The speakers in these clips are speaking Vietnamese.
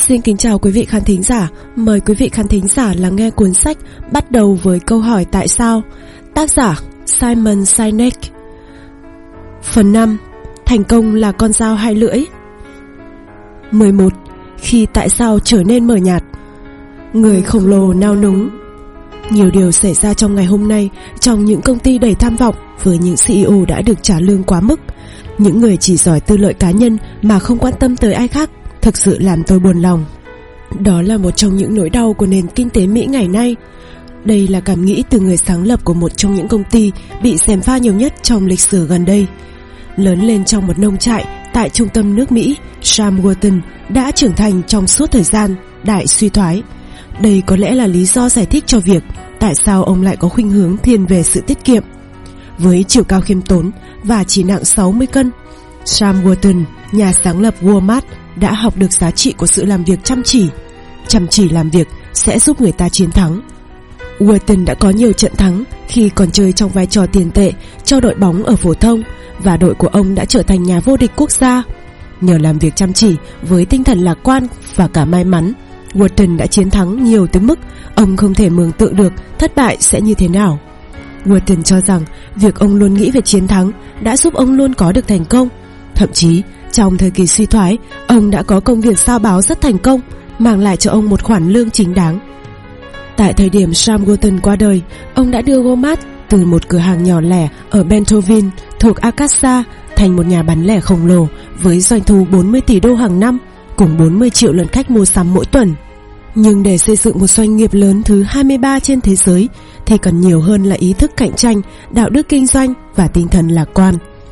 Xin kính chào quý vị khán thính giả. Mời quý vị khán thính giả lắng nghe cuốn sách bắt đầu với câu hỏi tại sao. Tác giả Simon Sinek. Phần 5. Thành công là con dao hai lưỡi. 11. Khi tại sao trở nên mờ nhạt. Người khổng lồ nao núng. Nhiều điều xảy ra trong ngày hôm nay trong những công ty đầy tham vọng với những CEO đã được trả lương quá mức. Những người chỉ giỏi tư lợi cá nhân mà không quan tâm tới ai khác thực sự làm tôi buồn lòng. Đó là một trong những nỗi đau của nền kinh tế Mỹ ngày nay. Đây là cảm nghĩ từ người sáng lập của một trong những công ty bị gièm pha nhiều nhất trong lịch sử gần đây. Lớn lên trong một nông trại tại trung tâm nước Mỹ, Sam Walton đã trưởng thành trong suốt thời gian đại suy thoái. Đây có lẽ là lý do giải thích cho việc tại sao ông lại có khuynh hướng thiên về sự tiết kiệm. Với chiều cao khiêm tốn và chỉ nặng 60 cân, Sam Walton, nhà sáng lập Walmart, đã học được giá trị của sự làm việc chăm chỉ. Chăm chỉ làm việc sẽ giúp người ta chiến thắng. Walton đã có nhiều trận thắng khi còn chơi trong vai trò tiền tệ cho đội bóng ở phổ thông, và đội của ông đã trở thành nhà vô địch quốc gia. Nhờ làm việc chăm chỉ với tinh thần lạc quan và cả may mắn, Walton đã chiến thắng nhiều tới mức ông không thể mường tượng được thất bại sẽ như thế nào. Walton cho rằng việc ông luôn nghĩ về chiến thắng đã giúp ông luôn có được thành công. Thậm chí trong thời kỳ suy thoái, ông đã có công việc sao báo rất thành công, mang lại cho ông một khoản lương chính đáng. Tại thời điểm Sam Walton qua đời, ông đã đưa Walmart từ một cửa hàng nhỏ lẻ ở Bentonville thuộc Arkansas thành một nhà bán lẻ khổng lồ với doanh thu 40 tỷ đô hàng năm, cùng 40 triệu lượt khách mua sắm mỗi tuần. Nhưng để xây dựng một doanh nghiệp lớn thứ 23 trên thế giới thì cần nhiều hơn là ý thức cạnh tranh, đạo đức kinh doanh và tinh thần lạc quan.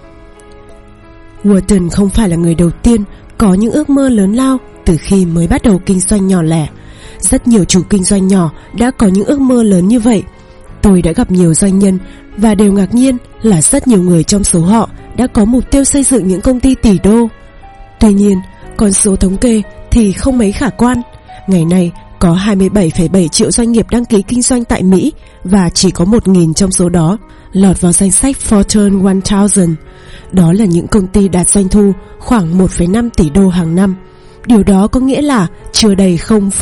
Walton không phải là người đầu tiên có những ước mơ lớn lao từ khi mới bắt đầu kinh doanh nhỏ lẻ. Rất nhiều chủ kinh doanh nhỏ đã có những ước mơ lớn như vậy. Tôi đã gặp nhiều doanh nhân và đều ngạc nhiên là rất nhiều người trong số họ đã có mục tiêu xây dựng những công ty tỷ đô. Tuy nhiên, con số thống kê thì không mấy khả quan. Ngày nay có 27,7 triệu doanh nghiệp đăng ký kinh doanh tại Mỹ và chỉ có 1.000 trong số đó lọt vào danh sách Fortune 1000. Đó là những công ty đạt doanh thu khoảng 1,5 tỷ đô hàng năm. Điều đó có nghĩa là chưa đầy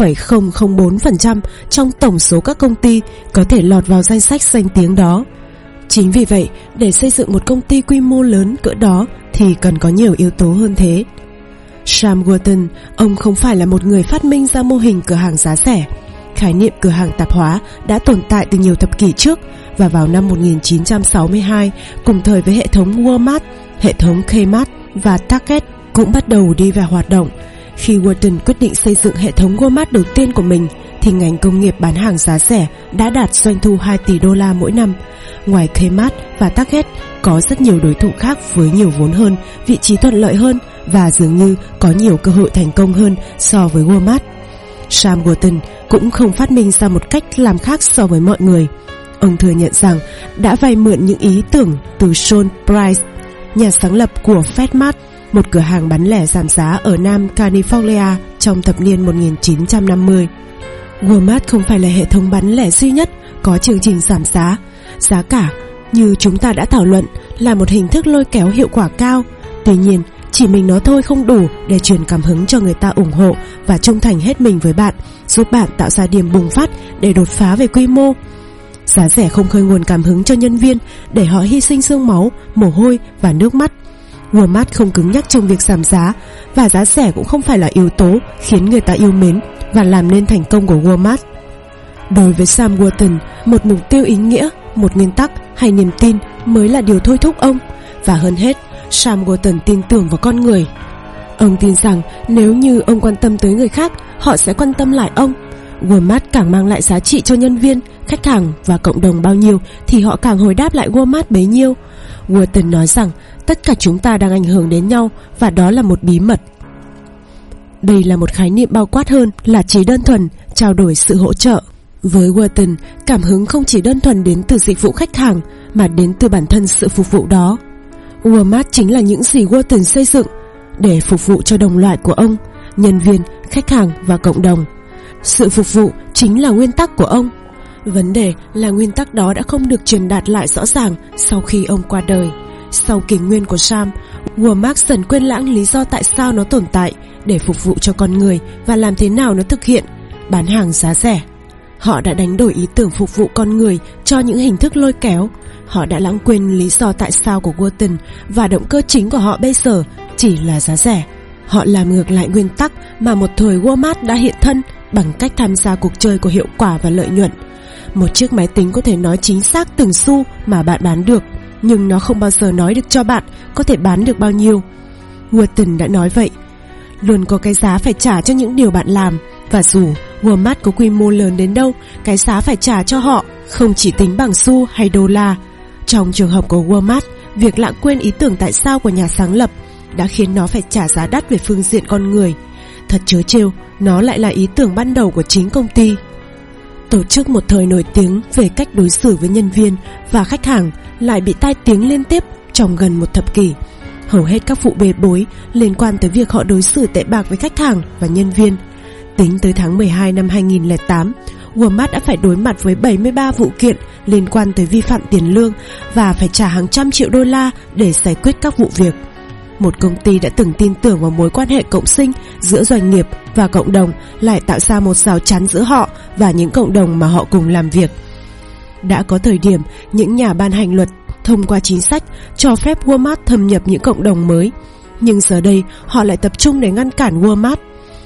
0,004% trong tổng số các công ty có thể lọt vào danh sách danh tiếng đó. Chính vì vậy, để xây dựng một công ty quy mô lớn cỡ đó thì cần có nhiều yếu tố hơn thế. Sam Walton, ông không phải là một người phát minh ra mô hình cửa hàng giá rẻ. Khái niệm cửa hàng tạp hóa đã tồn tại từ nhiều thập kỷ trước, và vào năm 1962, cùng thời với hệ thống Walmart, hệ thống Kmart và Target cũng bắt đầu đi vào hoạt động. Khi Walton quyết định xây dựng hệ thống Walmart đầu tiên của mình, thì ngành công nghiệp bán hàng giá rẻ đã đạt doanh thu 2 tỷ đô la mỗi năm. Ngoài Kmart và Target, có rất nhiều đối thủ khác với nhiều vốn hơn, vị trí thuận lợi hơn và dường như có nhiều cơ hội thành công hơn so với Walmart. Sam Walton cũng không phát minh ra một cách làm khác so với mọi người. Ông thừa nhận rằng đã vay mượn những ý tưởng từ Sean Price, nhà sáng lập của FedMart, một cửa hàng bán lẻ giảm giá ở Nam California trong thập niên 1950. Walmart không phải là hệ thống bán lẻ duy nhất có chương trình giảm giá. Giá cả, như chúng ta đã thảo luận, là một hình thức lôi kéo hiệu quả cao. Tuy nhiên, chỉ mình nó thôi không đủ để truyền cảm hứng cho người ta ủng hộ và trung thành hết mình với bạn, giúp bạn tạo ra điểm bùng phát để đột phá về quy mô. Giá rẻ không khơi nguồn cảm hứng cho nhân viên để họ hy sinh xương máu, mồ hôi và nước mắt. Walmart không cứng nhắc trong việc giảm giá, và giá rẻ cũng không phải là yếu tố khiến người ta yêu mến và làm nên thành công của Walmart. Đối với Sam Walton, một mục tiêu ý nghĩa, một nguyên tắc hay niềm tin mới là điều thôi thúc ông. Và hơn hết, Sam Walton tin tưởng vào con người. Ông tin rằng nếu như ông quan tâm tới người khác, họ sẽ quan tâm lại ông. Walmart càng mang lại giá trị cho nhân viên, khách hàng và cộng đồng bao nhiêu thì họ càng hồi đáp lại Walmart bấy nhiêu. Walton nói rằng tất cả chúng ta đang ảnh hưởng đến nhau, và đó là một bí mật. Đây là một khái niệm bao quát hơn là chỉ đơn thuần trao đổi sự hỗ trợ. Với Walton, cảm hứng không chỉ đơn thuần đến từ dịch vụ khách hàng mà đến từ bản thân sự phục vụ đó. Walmart chính là những gì Walton xây dựng để phục vụ cho đồng loại của ông, nhân viên, khách hàng và cộng đồng. Sự phục vụ chính là nguyên tắc của ông. Vấn đề là nguyên tắc đó đã không được truyền đạt lại rõ ràng sau khi ông qua đời. Sau kỷ nguyên của Sam, Walmart dần quên lãng lý do tại sao nó tồn tại, để phục vụ cho con người và làm thế nào nó thực hiện, bán hàng giá rẻ. Họ đã đánh đổi ý tưởng phục vụ con người cho những hình thức lôi kéo. Họ đã lãng quên lý do tại sao của Walton và động cơ chính của họ bây giờ chỉ là giá rẻ. Họ làm ngược lại nguyên tắc mà một thời Walmart đã hiện thân bằng cách tham gia cuộc chơi của hiệu quả và lợi nhuận. Một chiếc máy tính có thể nói chính xác từng xu mà bạn bán được, nhưng nó không bao giờ nói được cho bạn có thể bán được bao nhiêu. Walton đã nói vậy. Luôn có cái giá phải trả cho những điều bạn làm, và dù Walmart có quy mô lớn đến đâu, cái giá phải trả cho họ không chỉ tính bằng xu hay đô la. Trong trường hợp của Walmart, việc lãng quên ý tưởng tại sao của nhà sáng lập đã khiến nó phải trả giá đắt về phương diện con người. Thật trớ trêu, nó lại là ý tưởng ban đầu của chính công ty. Tổ chức một thời nổi tiếng về cách đối xử với nhân viên và khách hàng lại bị tai tiếng liên tiếp trong gần một thập kỷ. Hầu hết các vụ bê bối liên quan tới việc họ đối xử tệ bạc với khách hàng và nhân viên. Tính tới tháng 12 năm 2008, Walmart đã phải đối mặt với 73 vụ kiện liên quan tới vi phạm tiền lương và phải trả hàng trăm triệu đô la để giải quyết các vụ việc. Một công ty đã từng tin tưởng vào mối quan hệ cộng sinh giữa doanh nghiệp và cộng đồng lại tạo ra một rào chắn giữa họ và những cộng đồng mà họ cùng làm việc. Đã có thời điểm những nhà ban hành luật thông qua chính sách cho phép Walmart thâm nhập những cộng đồng mới, nhưng giờ đây họ lại tập trung để ngăn cản Walmart.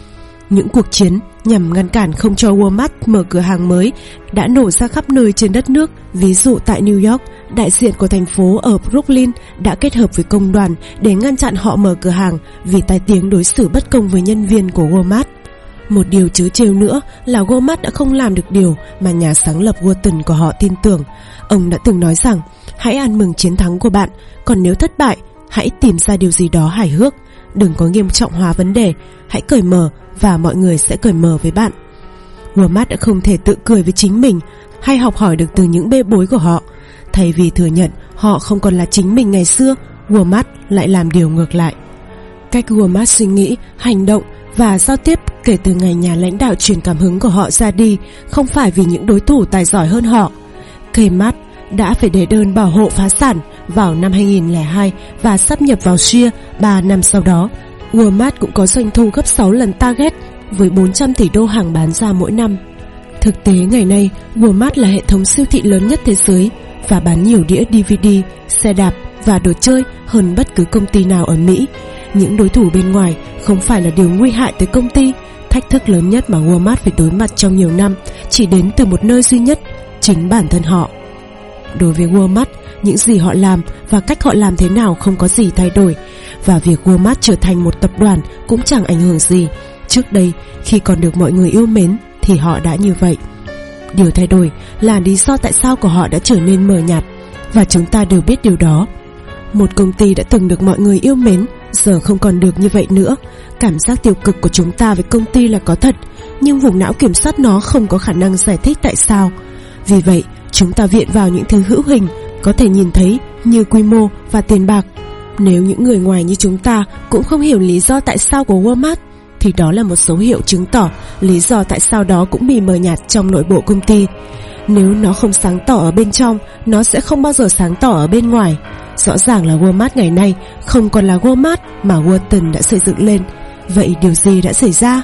Những cuộc chiến nhằm ngăn cản không cho Walmart mở cửa hàng mới đã nổ ra khắp nơi trên đất nước. Ví dụ tại New York, đại diện của thành phố ở Brooklyn đã kết hợp với công đoàn để ngăn chặn họ mở cửa hàng vì tai tiếng đối xử bất công với nhân viên của Walmart. Một điều trớ trêu nữa là Walmart đã không làm được điều mà nhà sáng lập Walton của họ tin tưởng. Ông đã từng nói rằng, hãy ăn mừng chiến thắng của bạn, còn nếu thất bại, hãy tìm ra điều gì đó hài hước. Đừng có nghiêm trọng hóa vấn đề, hãy cởi mở và mọi người sẽ cởi mở với bạn. Walmart đã không thể tự cười với chính mình hay học hỏi được từ những bê bối của họ. Thay vì thừa nhận họ không còn là chính mình ngày xưa, Walmart lại làm điều ngược lại. Cách Walmart suy nghĩ, hành động và giao tiếp kể từ ngày nhà lãnh đạo truyền cảm hứng của họ ra đi không phải vì những đối thủ tài giỏi hơn họ. Kmart đã phải đệ đơn bảo hộ phá sản vào năm 2002 và sáp nhập vào Sears 3 năm sau đó. Walmart cũng có doanh thu gấp 6 lần Target với 400 tỷ đô hàng bán ra mỗi năm. Thực tế ngày nay, Walmart là hệ thống siêu thị lớn nhất thế giới và bán nhiều đĩa DVD, xe đạp và đồ chơi hơn bất cứ công ty nào ở Mỹ. Những đối thủ bên ngoài không phải là điều nguy hại tới công ty. Thách thức lớn nhất mà Walmart phải đối mặt trong nhiều năm chỉ đến từ một nơi duy nhất, chính bản thân họ. Đối với Walmart, những gì họ làm và cách họ làm thế nào không có gì thay đổi, và việc Walmart trở thành một tập đoàn cũng chẳng ảnh hưởng gì. Trước đây, khi còn được mọi người yêu mến thì họ đã như vậy. Điều thay đổi là lý do tại sao của họ đã trở nên mờ nhạt, và chúng ta đều biết điều đó. Một công ty đã từng được mọi người yêu mến giờ không còn được như vậy nữa. Cảm giác tiêu cực của chúng ta với công ty là có thật, nhưng vùng não kiểm soát nó không có khả năng giải thích tại sao. Vì vậy, chúng ta viện vào những thứ hữu hình có thể nhìn thấy như quy mô và tiền bạc. Nếu những người ngoài như chúng ta cũng không hiểu lý do tại sao của Walmart, thì đó là một dấu hiệu chứng tỏ lý do tại sao đó cũng bị mờ nhạt trong nội bộ công ty. Nếu nó không sáng tỏ ở bên trong, nó sẽ không bao giờ sáng tỏ ở bên ngoài. Rõ ràng là Walmart ngày nay không còn là Walmart mà Walton đã xây dựng lên. Vậy điều gì đã xảy ra?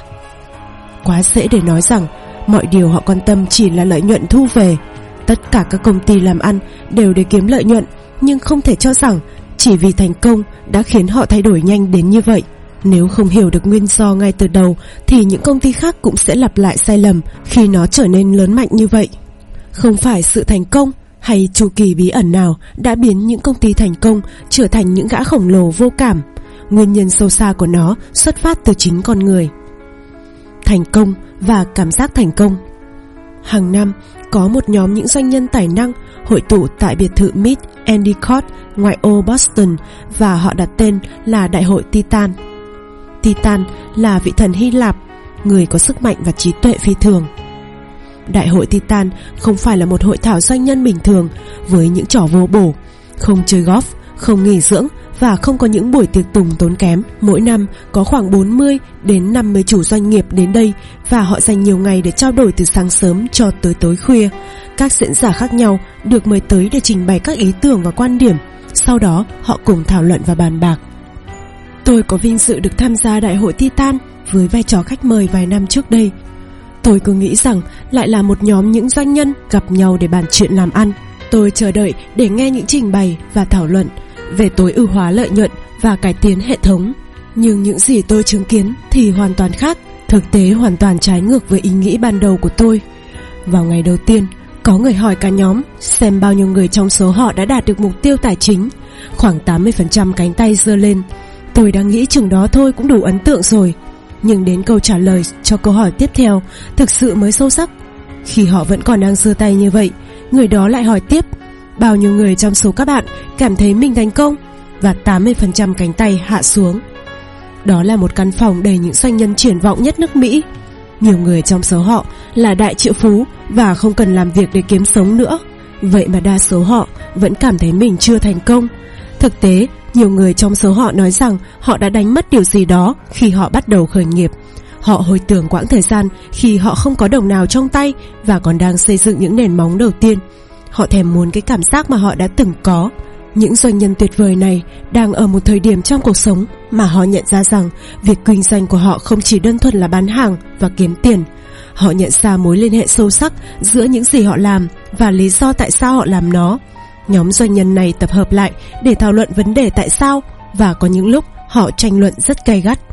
Quá dễ để nói rằng mọi điều họ quan tâm chỉ là lợi nhuận thu về. Tất cả các công ty làm ăn đều để kiếm lợi nhuận, nhưng không thể cho rằng chỉ vì thành công đã khiến họ thay đổi nhanh đến như vậy. Nếu không hiểu được nguyên do ngay từ đầu thì những công ty khác cũng sẽ lặp lại sai lầm khi nó trở nên lớn mạnh như vậy. Không phải sự thành công hay chu kỳ bí ẩn nào đã biến những công ty thành công trở thành những gã khổng lồ vô cảm. Nguyên nhân sâu xa của nó xuất phát từ chính con người. Thành công và cảm giác thành công. Hàng năm, có một nhóm những doanh nhân tài năng hội tụ tại biệt thự Mid Endicott ngoại ô Boston, và họ đặt tên là Đại hội Titan. Titan là vị thần Hy Lạp, người có sức mạnh và trí tuệ phi thường. Đại hội Titan không phải là một hội thảo doanh nhân bình thường với những trò vô bổ, không chơi golf, không nghỉ dưỡng và không có những buổi tiệc tùng tốn kém. Mỗi năm có khoảng 40 đến 50 chủ doanh nghiệp đến đây, và họ dành nhiều ngày để trao đổi từ sáng sớm cho tới tối khuya. Các diễn giả khác nhau được mời tới để trình bày các ý tưởng và quan điểm. Sau đó họ cùng thảo luận và bàn bạc. Tôi có vinh dự được tham gia Đại hội Titan với vai trò khách mời vài năm trước đây. Tôi cứ nghĩ rằng lại là một nhóm những doanh nhân gặp nhau để bàn chuyện làm ăn. Tôi chờ đợi để nghe những trình bày và thảo luận về tối ưu hóa lợi nhuận và cải tiến hệ thống. Nhưng những gì tôi chứng kiến thì hoàn toàn khác, thực tế hoàn toàn trái ngược với ý nghĩ ban đầu của tôi. Vào ngày đầu tiên, có người hỏi cả nhóm xem bao nhiêu người trong số họ đã đạt được mục tiêu tài chính. Khoảng 80% cánh tay giơ lên. Tôi đang nghĩ chừng đó thôi cũng đủ ấn tượng rồi. Nhưng đến câu trả lời cho câu hỏi tiếp theo thực sự mới sâu sắc. Khi họ vẫn còn đang giơ tay như vậy, người đó lại hỏi tiếp: bao nhiêu người trong số các bạn cảm thấy mình thành công? Và 80% cánh tay hạ xuống. Đó là một căn phòng đầy những doanh nhân triển vọng nhất nước Mỹ. Nhiều người trong số họ là đại triệu phú và không cần làm việc để kiếm sống nữa. Vậy mà đa số họ vẫn cảm thấy mình chưa thành công. Thực tế, nhiều người trong số họ nói rằng họ đã đánh mất điều gì đó khi họ bắt đầu khởi nghiệp. Họ hồi tưởng quãng thời gian khi họ không có đồng nào trong tay và còn đang xây dựng những nền móng đầu tiên. Họ thèm muốn cái cảm giác mà họ đã từng có. Những doanh nhân tuyệt vời này đang ở một thời điểm trong cuộc sống mà họ nhận ra rằng việc kinh doanh của họ không chỉ đơn thuần là bán hàng và kiếm tiền. Họ nhận ra mối liên hệ sâu sắc giữa những gì họ làm và lý do tại sao họ làm nó. Nhóm doanh nhân này tập hợp lại để thảo luận vấn đề tại sao, và có những lúc họ tranh luận rất gay gắt.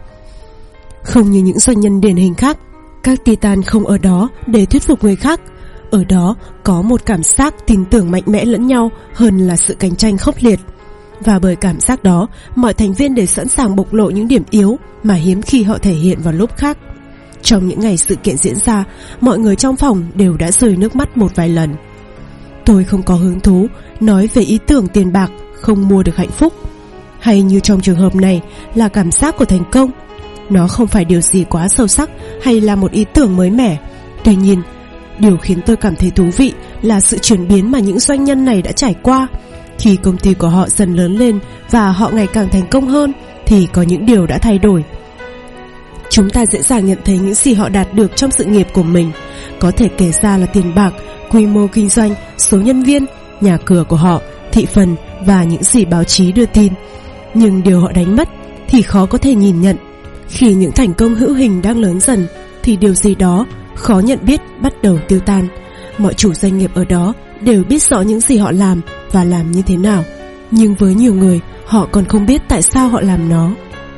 Không như những doanh nhân điển hình khác, các Titan không ở đó để thuyết phục người khác. Ở đó có một cảm giác tin tưởng mạnh mẽ lẫn nhau hơn là sự cạnh tranh khốc liệt. Và bởi cảm giác đó, mọi thành viên đều sẵn sàng bộc lộ những điểm yếu mà hiếm khi họ thể hiện vào lúc khác. Trong những ngày sự kiện diễn ra, mọi người trong phòng đều đã rơi nước mắt một vài lần. Tôi không có hứng thú nói về ý tưởng tiền bạc không mua được hạnh phúc, hay như trong trường hợp này là cảm giác của thành công. Nó không phải điều gì quá sâu sắc hay là một ý tưởng mới mẻ. Tuy nhiên, điều khiến tôi cảm thấy thú vị là sự chuyển biến mà những doanh nhân này đã trải qua. Khi công ty của họ dần lớn lên và họ ngày càng thành công hơn, thì có những điều đã thay đổi. Chúng ta dễ dàng nhận thấy những gì họ đạt được trong sự nghiệp của mình. Có thể kể ra là tiền bạc, quy mô kinh doanh, số nhân viên, nhà cửa của họ, thị phần và những gì báo chí đưa tin. Nhưng điều họ đánh mất thì khó có thể nhìn nhận. Khi những thành công hữu hình đang lớn dần thì điều gì đó khó nhận biết bắt đầu tiêu tan. Mọi chủ doanh nghiệp ở đó đều biết rõ những gì họ làm và làm như thế nào, nhưng với nhiều người, họ còn không biết tại sao họ làm nó.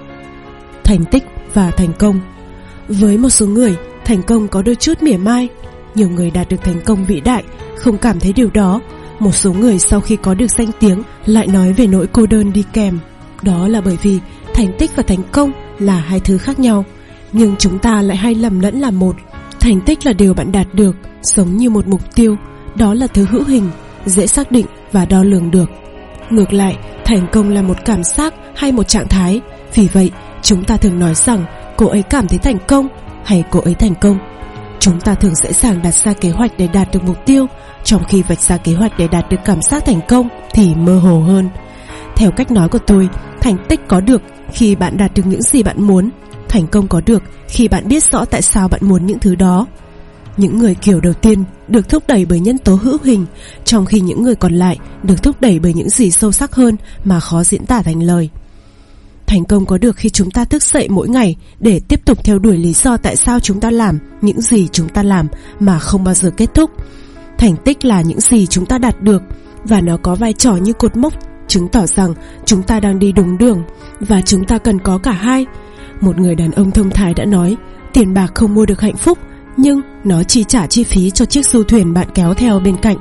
Thành tích và thành công. Với một số người, thành công có đôi chút mỉa mai. Nhiều người đạt được thành công vĩ đại không cảm thấy điều đó. Một số người sau khi có được danh tiếng lại nói về nỗi cô đơn đi kèm. Đó là bởi vì thành tích và thành công là hai thứ khác nhau, nhưng chúng ta lại hay lầm lẫn là một. Thành tích là điều bạn đạt được, giống như một mục tiêu. Đó là thứ hữu hình, dễ xác định và đo lường được. Ngược lại, thành công là một cảm giác hay một trạng thái. Vì vậy, chúng ta thường nói rằng cô ấy cảm thấy thành công hay cô ấy thành công. Chúng ta thường dễ dàng đặt ra kế hoạch để đạt được mục tiêu, trong khi vạch ra kế hoạch để đạt được cảm giác thành công thì mơ hồ hơn. Theo cách nói của tôi, thành tích có được khi bạn đạt được những gì bạn muốn. Thành công có được khi bạn biết rõ tại sao bạn muốn những thứ đó. Những người kiểu đầu tiên được thúc đẩy bởi nhân tố hữu hình, trong khi những người còn lại được thúc đẩy bởi những gì sâu sắc hơn mà khó diễn tả thành lời. Thành công có được khi chúng ta thức dậy mỗi ngày để tiếp tục theo đuổi lý do tại sao chúng ta làm những gì chúng ta làm mà không bao giờ kết thúc. Thành tích là những gì chúng ta đạt được, và nó có vai trò như cột mốc chứng tỏ rằng chúng ta đang đi đúng đường, và chúng ta cần có cả hai. Một người đàn ông thông thái đã nói, tiền bạc không mua được hạnh phúc, nhưng nó chi trả chi phí cho chiếc du thuyền bạn kéo theo bên cạnh.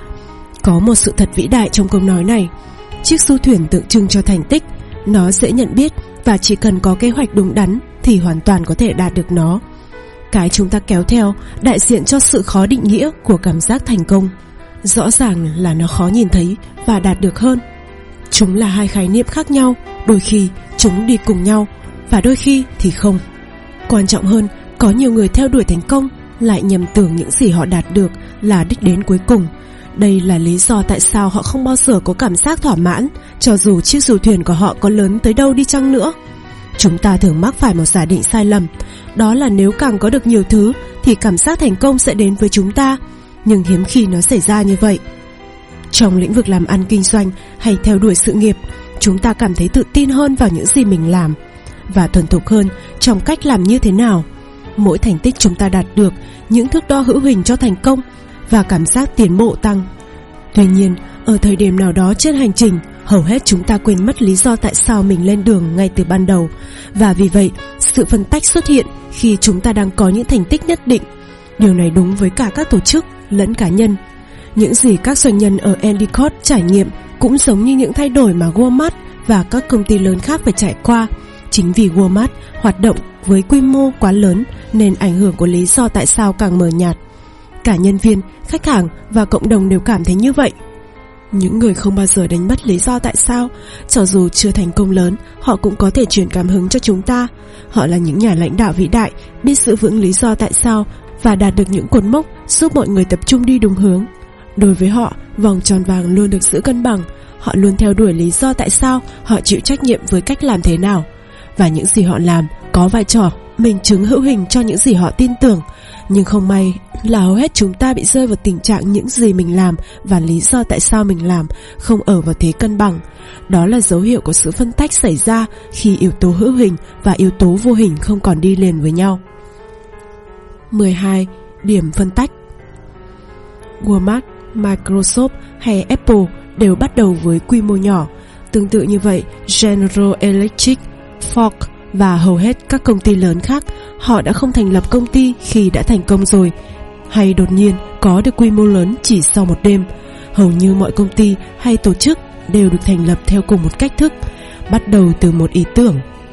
Có một sự thật vĩ đại trong câu nói này. Chiếc du thuyền tượng trưng cho thành tích. Nó dễ nhận biết và chỉ cần có kế hoạch đúng đắn thì hoàn toàn có thể đạt được nó. Cái chúng ta kéo theo đại diện cho sự khó định nghĩa của cảm giác thành công. Rõ ràng là nó khó nhìn thấy và đạt được hơn. Chúng là hai khái niệm khác nhau. Đôi khi chúng đi cùng nhau và đôi khi thì không. Quan trọng hơn, có nhiều người theo đuổi thành công lại nhầm tưởng những gì họ đạt được là đích đến cuối cùng. Đây là lý do tại sao họ không bao giờ có cảm giác thỏa mãn, cho dù chiếc du thuyền của họ có lớn tới đâu đi chăng nữa. Chúng ta thường mắc phải một giả định sai lầm, đó là nếu càng có được nhiều thứ thì cảm giác thành công sẽ đến với chúng ta, nhưng hiếm khi nó xảy ra như vậy. Trong lĩnh vực làm ăn kinh doanh hay theo đuổi sự nghiệp, chúng ta cảm thấy tự tin hơn vào những gì mình làm và thuần thục hơn trong cách làm như thế nào. Mỗi thành tích chúng ta đạt được, những thước đo hữu hình cho thành công và cảm giác tiến bộ tăng. Tuy nhiên, ở thời điểm nào đó trên hành trình, hầu hết chúng ta quên mất lý do tại sao mình lên đường ngay từ ban đầu. Và vì vậy, sự phân tách xuất hiện khi chúng ta đang có những thành tích nhất định. Điều này đúng với cả các tổ chức lẫn cá nhân. Những gì các doanh nhân ở Endicott trải nghiệm cũng giống như những thay đổi mà Walmart và các công ty lớn khác phải trải qua. Chính vì Walmart hoạt động với quy mô quá lớn nên ảnh hưởng của lý do tại sao càng mờ nhạt. Cả nhân viên, khách hàng và cộng đồng đều cảm thấy như vậy. Những người không bao giờ đánh mất lý do tại sao, cho dù chưa thành công lớn, họ cũng có thể truyền cảm hứng cho chúng ta. Họ là những nhà lãnh đạo vĩ đại, biết giữ vững lý do tại sao và đạt được những cột mốc giúp mọi người tập trung đi đúng hướng. Đối với họ, vòng tròn vàng luôn được giữ cân bằng. Họ luôn theo đuổi lý do tại sao, họ chịu trách nhiệm với cách làm thế nào. Và những gì họ làm có vai trò minh chứng hữu hình cho những gì họ tin tưởng. Nhưng không may là hầu hết chúng ta bị rơi vào tình trạng những gì mình làm và lý do tại sao mình làm không ở vào thế cân bằng. Đó là dấu hiệu của sự phân tách xảy ra khi yếu tố hữu hình và yếu tố vô hình không còn đi liền với nhau. 12. Điểm phân tách. Walmart, Microsoft hay Apple đều bắt đầu với quy mô nhỏ. Tương tự như vậy, General Electric, Ford và hầu hết các công ty lớn khác, họ đã không thành lập công ty khi đã thành công rồi, hay đột nhiên có được quy mô lớn chỉ sau một đêm. Hầu như mọi công ty hay tổ chức đều được thành lập theo cùng một cách thức, bắt đầu từ một ý tưởng.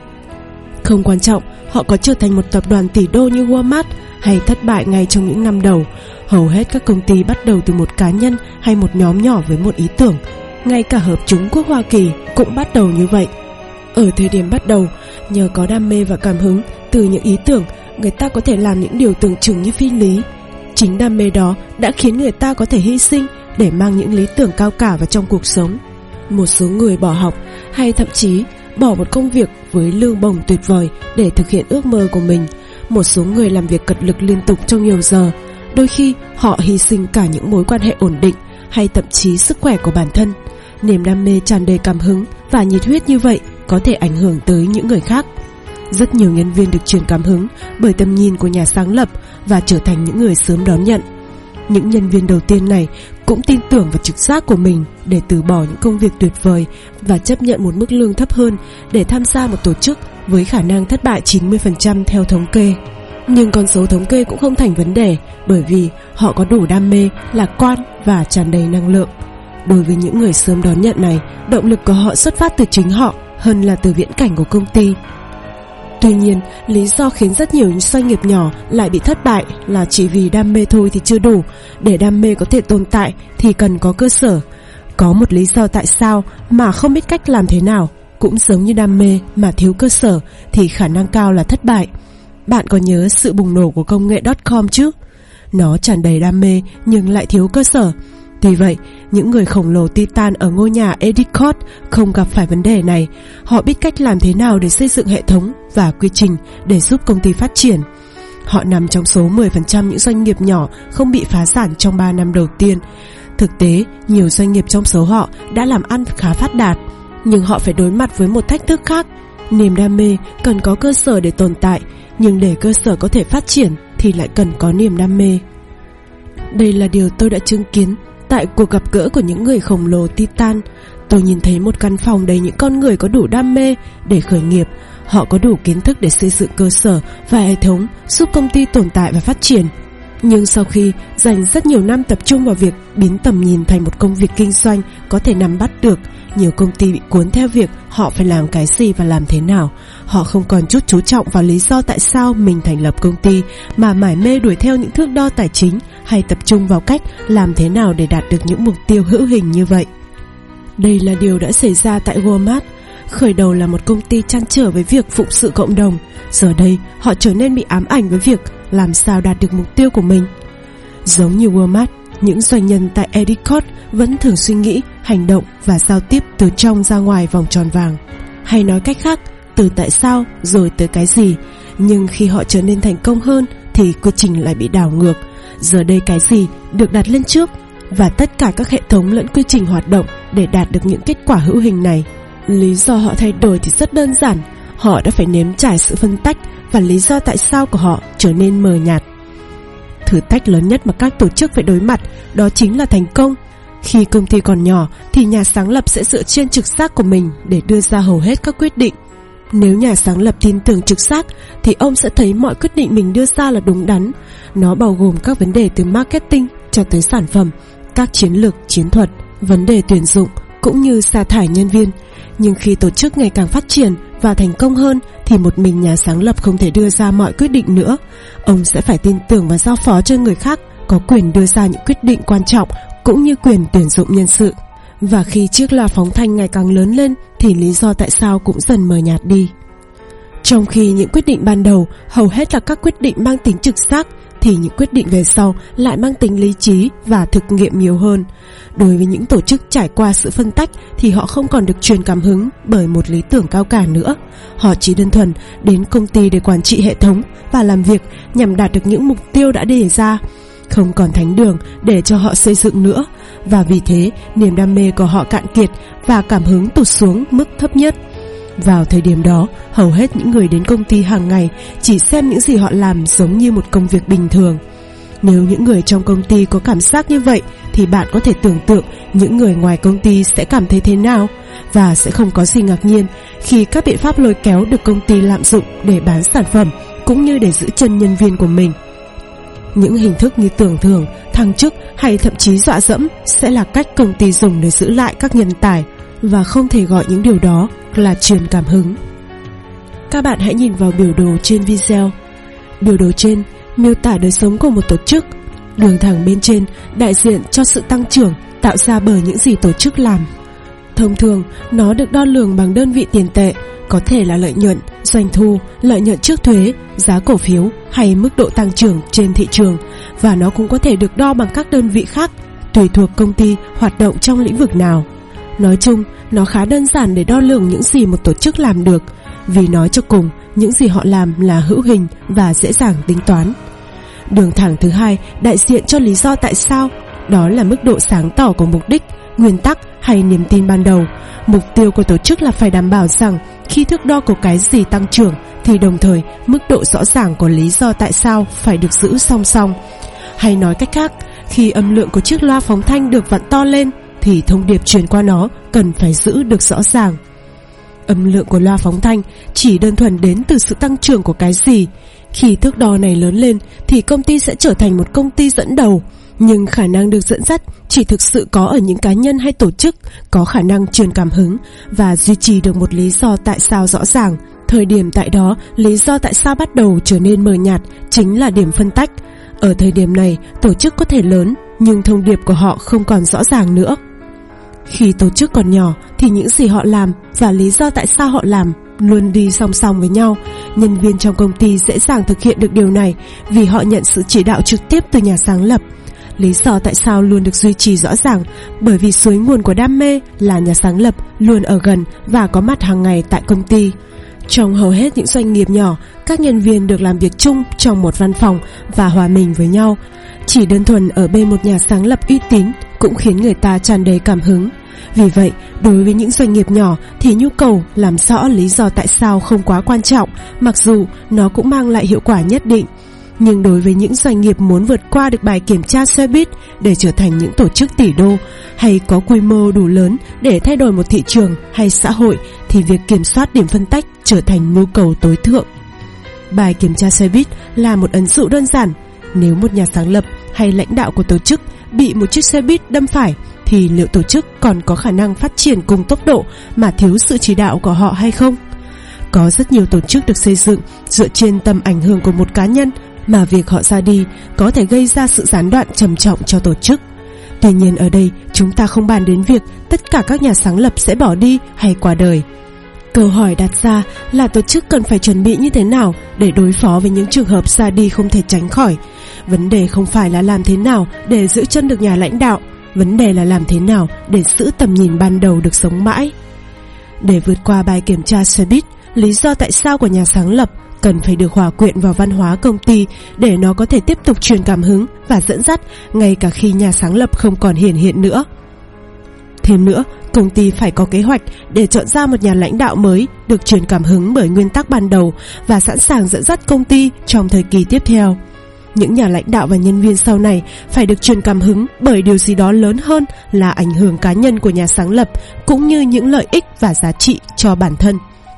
Không quan trọng họ có trở thành một tập đoàn tỷ đô như Walmart hay thất bại ngay trong những năm đầu, hầu hết các công ty bắt đầu từ một cá nhân hay một nhóm nhỏ với một ý tưởng. Ngay cả Hợp chủng quốc Hoa Kỳ cũng bắt đầu như vậy. Ở thời điểm bắt đầu, nhờ có đam mê và cảm hứng từ những ý tưởng, người ta có thể làm những điều tưởng chừng như phi lý. Chính đam mê đó đã khiến người ta có thể hy sinh để mang những lý tưởng cao cả vào trong cuộc sống. Một số người bỏ học hay thậm chí bỏ một công việc với lương bổng tuyệt vời để thực hiện ước mơ của mình. Một số người làm việc cật lực liên tục trong nhiều giờ. Đôi khi họ hy sinh cả những mối quan hệ ổn định hay thậm chí sức khỏe của bản thân. Niềm đam mê tràn đầy cảm hứng và nhiệt huyết như vậy có thể ảnh hưởng tới những người khác. Rất nhiều nhân viên được truyền cảm hứng bởi tầm nhìn của nhà sáng lập và trở thành những người sớm đón nhận. Những nhân viên đầu tiên này cũng tin tưởng vào trực giác của mình để từ bỏ những công việc tuyệt vời và chấp nhận một mức lương thấp hơn để tham gia một tổ chức với khả năng thất bại 90% theo thống kê. Nhưng con số thống kê cũng không thành vấn đề, bởi vì họ có đủ đam mê, lạc quan và tràn đầy năng lượng. Đối với những người sớm đón nhận này, động lực của họ xuất phát từ chính họ hơn là từ viễn cảnh của công ty. Tuy nhiên, lý do khiến rất nhiều doanh nghiệp nhỏ lại bị thất bại là chỉ vì đam mê thôi thì chưa đủ. Để đam mê có thể tồn tại thì cần có cơ sở. Có một lý do tại sao mà không biết cách làm thế nào, cũng giống như đam mê mà thiếu cơ sở thì khả năng cao là thất bại. Bạn có nhớ sự bùng nổ của công nghệ .com chứ? Nó tràn đầy đam mê nhưng lại thiếu cơ sở. Tuy vậy, những người khổng lồ Titan ở ngôi nhà Endicott không gặp phải vấn đề này. Họ biết cách làm thế nào để xây dựng hệ thống và quy trình để giúp công ty phát triển. Họ nằm trong số 10% những doanh nghiệp nhỏ không bị phá sản trong 3 năm đầu tiên. Thực tế, nhiều doanh nghiệp trong số họ đã làm ăn khá phát đạt, nhưng họ phải đối mặt với một thách thức khác. Niềm đam mê cần có cơ sở để tồn tại, nhưng để cơ sở có thể phát triển thì lại cần có niềm đam mê. Đây là điều tôi đã chứng kiến tại cuộc gặp gỡ của những người khổng lồ Titan. Tôi nhìn thấy một căn phòng đầy những con người có đủ đam mê để khởi nghiệp. Họ có đủ kiến thức để xây dựng cơ sở và hệ thống giúp công ty tồn tại và phát triển. Nhưng sau khi dành rất nhiều năm tập trung vào việc biến tầm nhìn thành một công việc kinh doanh có thể nắm bắt được, nhiều công ty bị cuốn theo việc họ phải làm cái gì và làm thế nào. Họ không còn chút chú trọng vào lý do tại sao mình thành lập công ty, mà mải mê đuổi theo những thước đo tài chính hay tập trung vào cách làm thế nào để đạt được những mục tiêu hữu hình như vậy. Đây là điều đã xảy ra tại Walmart. Khởi đầu là một công ty trăn trở với việc phụng sự cộng đồng, giờ đây họ trở nên bị ám ảnh với việc làm sao đạt được mục tiêu của mình. Giống như Walmart, những doanh nhân tại Endicott vẫn thường suy nghĩ, hành động và giao tiếp từ trong ra ngoài vòng tròn vàng. Hay nói cách khác, từ tại sao rồi tới cái gì. Nhưng khi họ trở nên thành công hơn thì quy trình lại bị đảo ngược. Giờ đây cái gì được đặt lên trước, và tất cả các hệ thống lẫn quy trình hoạt động để đạt được những kết quả hữu hình này. Lý do họ thay đổi thì rất đơn giản. Họ đã phải nếm trải sự phân tách, và lý do tại sao của họ trở nên mờ nhạt. Thử thách lớn nhất mà các tổ chức phải đối mặt đó chính là thành công. Khi công ty còn nhỏ thì nhà sáng lập sẽ dựa trên trực giác của mình để đưa ra hầu hết các quyết định. Nếu nhà sáng lập tin tưởng trực giác thì ông sẽ thấy mọi quyết định mình đưa ra là đúng đắn. Nó bao gồm các vấn đề từ marketing cho tới sản phẩm, các chiến lược, chiến thuật, vấn đề tuyển dụng cũng như sa thải nhân viên. Nhưng khi tổ chức ngày càng phát triển và thành công hơn thì một mình nhà sáng lập không thể đưa ra mọi quyết định nữa. Ông sẽ phải tin tưởng và giao phó cho người khác có quyền đưa ra những quyết định quan trọng cũng như quyền tuyển dụng nhân sự. Và khi chiếc loa phóng thanh ngày càng lớn lên thì lý do tại sao cũng dần mờ nhạt đi. Trong khi những quyết định ban đầu hầu hết là các quyết định mang tính trực giác, thì những quyết định về sau lại mang tính lý trí và thực nghiệm nhiều hơn. Đối với những tổ chức trải qua sự phân tách thì họ không còn được truyền cảm hứng bởi một lý tưởng cao cả nữa. Họ chỉ đơn thuần đến công ty để quản trị hệ thống và làm việc nhằm đạt được những mục tiêu đã đề ra. Không còn thánh đường để cho họ xây dựng nữa, và vì thế niềm đam mê của họ cạn kiệt và cảm hứng tụt xuống mức thấp nhất. Vào thời điểm đó, hầu hết những người đến công ty hàng ngày chỉ xem những gì họ làm giống như một công việc bình thường. Nếu những người trong công ty có cảm giác như vậy thì bạn có thể tưởng tượng những người ngoài công ty sẽ cảm thấy thế nào. Và sẽ không có gì ngạc nhiên khi các biện pháp lôi kéo được công ty lạm dụng để bán sản phẩm cũng như để giữ chân nhân viên của mình. Những hình thức như tưởng thưởng, thăng chức hay thậm chí dọa dẫm sẽ là cách công ty dùng để giữ lại các nhân tài, và không thể gọi những điều đó là truyền cảm hứng. Các bạn hãy nhìn vào biểu đồ trên video. Biểu đồ trên miêu tả đời sống của một tổ chức. Đường thẳng bên trên đại diện cho sự tăng trưởng tạo ra bởi những gì tổ chức làm. Thông thường, nó được đo lường bằng đơn vị tiền tệ, có thể là lợi nhuận, doanh thu, lợi nhuận trước thuế, giá cổ phiếu hay mức độ tăng trưởng trên thị trường, và nó cũng có thể được đo bằng các đơn vị khác, tùy thuộc công ty hoạt động trong lĩnh vực nào. Nói chung, nó khá đơn giản để đo lường những gì một tổ chức làm được, vì nói cho cùng, những gì họ làm là hữu hình và dễ dàng tính toán. Đường thẳng thứ hai đại diện cho lý do tại sao, đó là mức độ sáng tỏ của mục đích, nguyên tắc hay niềm tin ban đầu. Mục tiêu của tổ chức là phải đảm bảo rằng khi thước đo của cái gì tăng trưởng thì đồng thời mức độ rõ ràng của lý do tại sao phải được giữ song song. Hay nói cách khác, khi âm lượng của chiếc loa phóng thanh được vặn to lên thì thông điệp truyền qua nó cần phải giữ được rõ ràng. Âm lượng của loa phóng thanh chỉ đơn thuần đến từ sự tăng trưởng của cái gì. Khi thước đo này lớn lên thì công ty sẽ trở thành một công ty dẫn đầu. Nhưng khả năng được dẫn dắt chỉ thực sự có ở những cá nhân hay tổ chức có khả năng truyền cảm hứng và duy trì được một lý do tại sao rõ ràng. Thời điểm tại đó, lý do tại sao bắt đầu trở nên mờ nhạt chính là điểm phân tách. Ở thời điểm này, tổ chức có thể lớn nhưng thông điệp của họ không còn rõ ràng nữa. Khi tổ chức còn nhỏ thì những gì họ làm và lý do tại sao họ làm luôn đi song song với nhau. Nhân viên trong công ty dễ dàng thực hiện được điều này vì họ nhận sự chỉ đạo trực tiếp từ nhà sáng lập. Lý do tại sao luôn được duy trì rõ ràng bởi vì suối nguồn của đam mê là nhà sáng lập luôn ở gần và có mặt hàng ngày tại công ty. Trong hầu hết những doanh nghiệp nhỏ, các nhân viên được làm việc chung trong một văn phòng và hòa mình với nhau. Chỉ đơn thuần ở bên một nhà sáng lập uy tín cũng khiến người ta tràn đầy cảm hứng. Vì vậy, đối với những doanh nghiệp nhỏ thì nhu cầu làm rõ lý do tại sao không quá quan trọng, mặc dù nó cũng mang lại hiệu quả nhất định. Nhưng đối với những doanh nghiệp muốn vượt qua được bài kiểm tra xe buýt để trở thành những tổ chức tỷ đô hay có quy mô đủ lớn để thay đổi một thị trường hay xã hội thì việc kiểm soát điểm phân tách trở thành nhu cầu tối thượng. Bài kiểm tra xe buýt là một ẩn dụ đơn giản. Nếu một nhà sáng lập hay lãnh đạo của tổ chức bị một chiếc xe buýt đâm phải thì liệu tổ chức còn có khả năng phát triển cùng tốc độ mà thiếu sự chỉ đạo của họ hay không? Có rất nhiều tổ chức được xây dựng dựa trên tầm ảnh hưởng của một cá nhân mà việc họ ra đi có thể gây ra sự gián đoạn trầm trọng cho tổ chức. Tuy nhiên ở đây chúng ta không bàn đến việc tất cả các nhà sáng lập sẽ bỏ đi hay qua đời. Câu hỏi đặt ra là tổ chức cần phải chuẩn bị như thế nào để đối phó với những trường hợp ra đi không thể tránh khỏi. Vấn đề không phải là làm thế nào để giữ chân được nhà lãnh đạo, vấn đề là làm thế nào để giữ tầm nhìn ban đầu được sống mãi. Để vượt qua bài kiểm tra xe buýt, lý do tại sao của nhà sáng lập cần phải được hòa quyện vào văn hóa công ty để nó có thể tiếp tục truyền cảm hứng và dẫn dắt ngay cả khi nhà sáng lập không còn hiện nữa. Thêm nữa, công ty phải có kế hoạch để chọn ra một nhà lãnh đạo mới được truyền cảm hứng bởi nguyên tắc ban đầu và sẵn sàng dẫn dắt công ty trong thời kỳ tiếp theo. Những nhà lãnh đạo và nhân viên sau này phải được truyền cảm hứng bởi điều gì đó lớn hơn là ảnh hưởng cá nhân của nhà sáng lập cũng như những lợi ích và giá trị cho bản thân.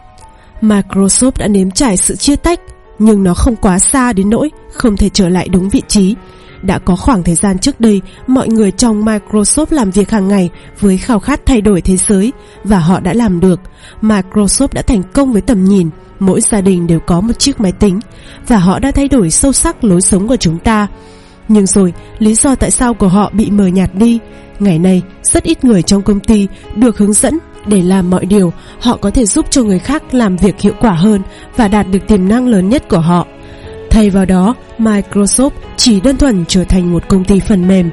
Microsoft đã nếm trải sự chia tách, nhưng nó không quá xa đến nỗi không thể trở lại đúng vị trí. Đã có khoảng thời gian trước đây, mọi người trong Microsoft làm việc hàng ngày với khao khát thay đổi thế giới, và họ đã làm được. Microsoft đã thành công với tầm nhìn, mỗi gia đình đều có một chiếc máy tính, và họ đã thay đổi sâu sắc lối sống của chúng ta. Nhưng rồi, lý do tại sao của họ bị mờ nhạt đi. Ngày nay, rất ít người trong công ty được hướng dẫn để làm mọi điều họ có thể giúp cho người khác làm việc hiệu quả hơn và đạt được tiềm năng lớn nhất của họ. Thay vào đó, Microsoft chỉ đơn thuần trở thành một công ty phần mềm.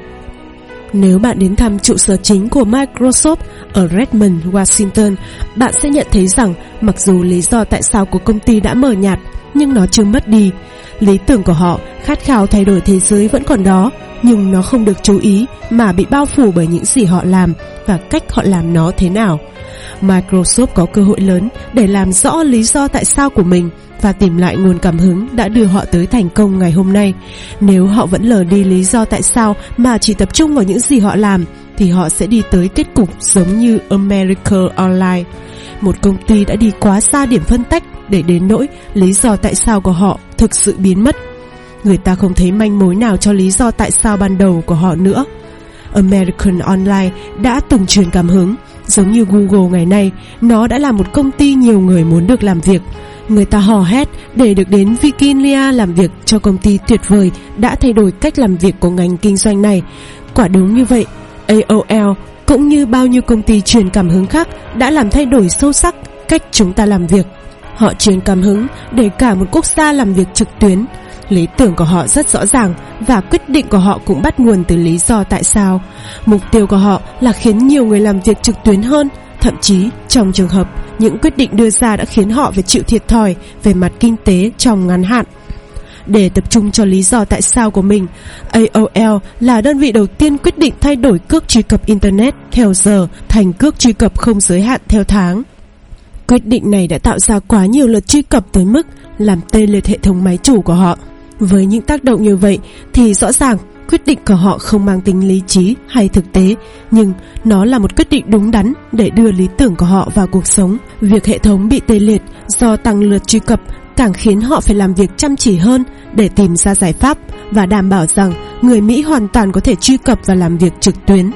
Nếu bạn đến thăm trụ sở chính của Microsoft ở Redmond, Washington, bạn sẽ nhận thấy rằng mặc dù lý do tại sao của công ty đã mờ nhạt, nhưng nó chưa mất đi. Lý tưởng của họ, khát khao thay đổi thế giới vẫn còn đó, nhưng nó không được chú ý mà bị bao phủ bởi những gì họ làm và cách họ làm nó thế nào. Microsoft có cơ hội lớn để làm rõ lý do tại sao của mình và tìm lại nguồn cảm hứng đã đưa họ tới thành công ngày hôm nay. Nếu họ vẫn lờ đi lý do tại sao mà chỉ tập trung vào những gì họ làm, thì họ sẽ đi tới kết cục giống như America Online, một công ty đã đi quá xa điểm phân tách để đến nỗi lý do tại sao của họ thực sự biến mất. Người ta không thấy manh mối nào cho lý do tại sao ban đầu của họ nữa. American Online đã từng truyền cảm hứng. Giống như Google ngày nay, nó đã là một công ty nhiều người muốn được làm việc. Người ta hò hét để được đến Virginia làm việc cho công ty tuyệt vời đã thay đổi cách làm việc của ngành kinh doanh này. Quả đúng như vậy, AOL cũng như bao nhiêu công ty truyền cảm hứng khác đã làm thay đổi sâu sắc cách chúng ta làm việc. Họ truyền cảm hứng để cả một quốc gia làm việc trực tuyến. Lý tưởng của họ rất rõ ràng và quyết định của họ cũng bắt nguồn từ lý do tại sao. Mục tiêu của họ là khiến nhiều người làm việc trực tuyến hơn. Thậm chí, trong trường hợp, những quyết định đưa ra đã khiến họ phải chịu thiệt thòi về mặt kinh tế trong ngắn hạn. Để tập trung cho lý do tại sao của mình, AOL là đơn vị đầu tiên quyết định thay đổi cước truy cập Internet theo giờ thành cước truy cập không giới hạn theo tháng. Quyết định này đã tạo ra quá nhiều lượt truy cập tới mức làm tê liệt hệ thống máy chủ của họ. Với những tác động như vậy thì rõ ràng quyết định của họ không mang tính lý trí hay thực tế, nhưng nó là một quyết định đúng đắn để đưa lý tưởng của họ vào cuộc sống. Việc hệ thống bị tê liệt do tăng lượt truy cập càng khiến họ phải làm việc chăm chỉ hơn để tìm ra giải pháp và đảm bảo rằng người Mỹ hoàn toàn có thể truy cập và làm việc trực tuyến.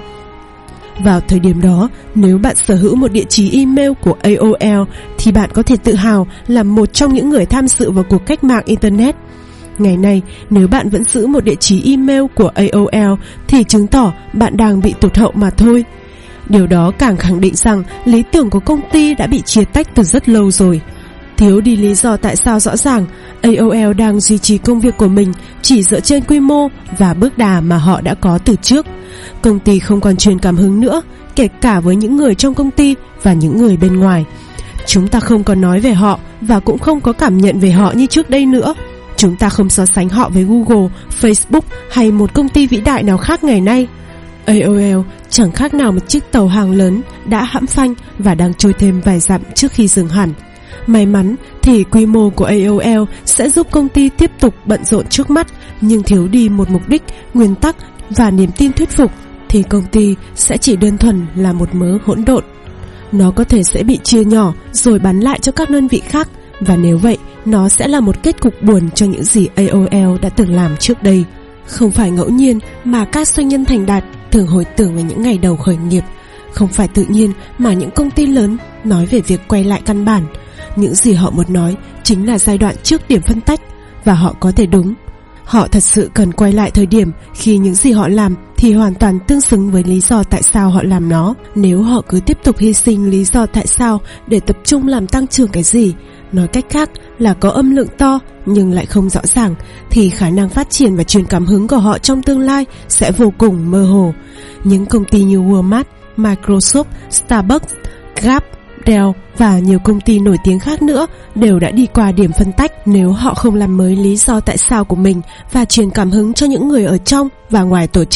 Vào thời điểm đó, nếu bạn sở hữu một địa chỉ email của AOL thì bạn có thể tự hào là một trong những người tham dự vào cuộc cách mạng Internet. Ngày nay, nếu bạn vẫn giữ một địa chỉ email của AOL thì chứng tỏ bạn đang bị tụt hậu mà thôi. Điều đó càng khẳng định rằng lý tưởng của công ty đã bị chia tách từ rất lâu rồi. Thiếu đi lý do tại sao rõ ràng, AOL đang duy trì công việc của mình chỉ dựa trên quy mô và bước đà mà họ đã có từ trước. Công ty không còn truyền cảm hứng nữa, kể cả với những người trong công ty và những người bên ngoài. Chúng ta không còn nói về họ và cũng không có cảm nhận về họ như trước đây nữa. Chúng ta không so sánh họ với Google, Facebook hay một công ty vĩ đại nào khác ngày nay. AOL chẳng khác nào một chiếc tàu hàng lớn đã hãm phanh và đang trôi thêm vài dặm trước khi dừng hẳn. May mắn thì quy mô của AOL sẽ giúp công ty tiếp tục bận rộn trước mắt, nhưng thiếu đi một mục đích, nguyên tắc và niềm tin thuyết phục thì công ty sẽ chỉ đơn thuần là một mớ hỗn độn. Nó có thể sẽ bị chia nhỏ rồi bán lại cho các đơn vị khác, và nếu vậy, nó sẽ là một kết cục buồn cho những gì AOL đã từng làm trước đây. Không phải ngẫu nhiên mà các doanh nhân thành đạt thường hồi tưởng về những ngày đầu khởi nghiệp. Không phải tự nhiên mà những công ty lớn nói về việc quay lại căn bản. Những gì họ muốn nói chính là giai đoạn trước điểm phân tách, và họ có thể đúng. Họ thật sự cần quay lại thời điểm khi những gì họ làm thì hoàn toàn tương xứng với lý do tại sao họ làm nó. Nếu họ cứ tiếp tục hy sinh lý do tại sao để tập trung làm tăng trưởng cái gì, nói cách khác là có âm lượng to nhưng lại không rõ ràng, thì khả năng phát triển và truyền cảm hứng của họ trong tương lai sẽ vô cùng mơ hồ. Những công ty như Walmart, Microsoft, Starbucks, Gap, Dell và nhiều công ty nổi tiếng khác nữa đều đã đi qua điểm phân tách. Nếu họ không làm mới lý do tại sao của mình và truyền cảm hứng cho những người ở trong và ngoài tổ chức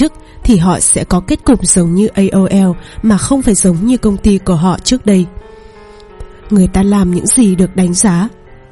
thì họ sẽ có kết cục giống như AOL mà không phải giống như công ty của họ trước đây. Người ta làm những gì được đánh giá.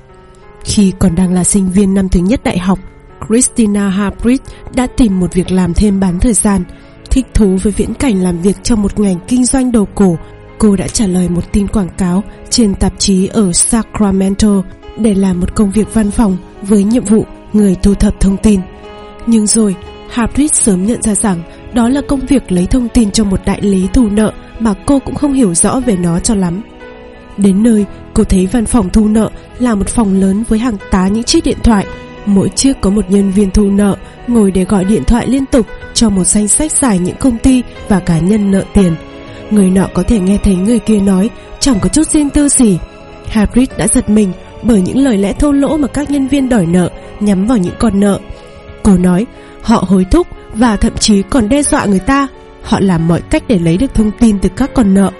Khi còn đang là sinh viên năm thứ nhất đại học, Christina Harbridge đã tìm một việc làm thêm bán thời gian. Thích thú với viễn cảnh làm việc trong một ngành kinh doanh đồ cổ, cô đã trả lời một tin quảng cáo trên tạp chí ở Sacramento để làm một công việc văn phòng với nhiệm vụ người thu thập thông tin. Nhưng rồi, Harbridge sớm nhận ra rằng đó là công việc lấy thông tin cho một đại lý thu nợ mà cô cũng không hiểu rõ về nó cho lắm. Đến nơi, cô thấy văn phòng thu nợ là một phòng lớn với hàng tá những chiếc điện thoại. Mỗi chiếc có một nhân viên thu nợ ngồi để gọi điện thoại liên tục cho một danh sách dài những công ty và cá nhân nợ tiền. Người nọ có thể nghe thấy người kia nói chẳng có chút riêng tư gì. Harbridge đã giật mình bởi những lời lẽ thô lỗ mà các nhân viên đòi nợ nhắm vào những con nợ. Cô nói họ hối thúc và thậm chí còn đe dọa người ta. Họ làm mọi cách để lấy được thông tin từ các con nợ.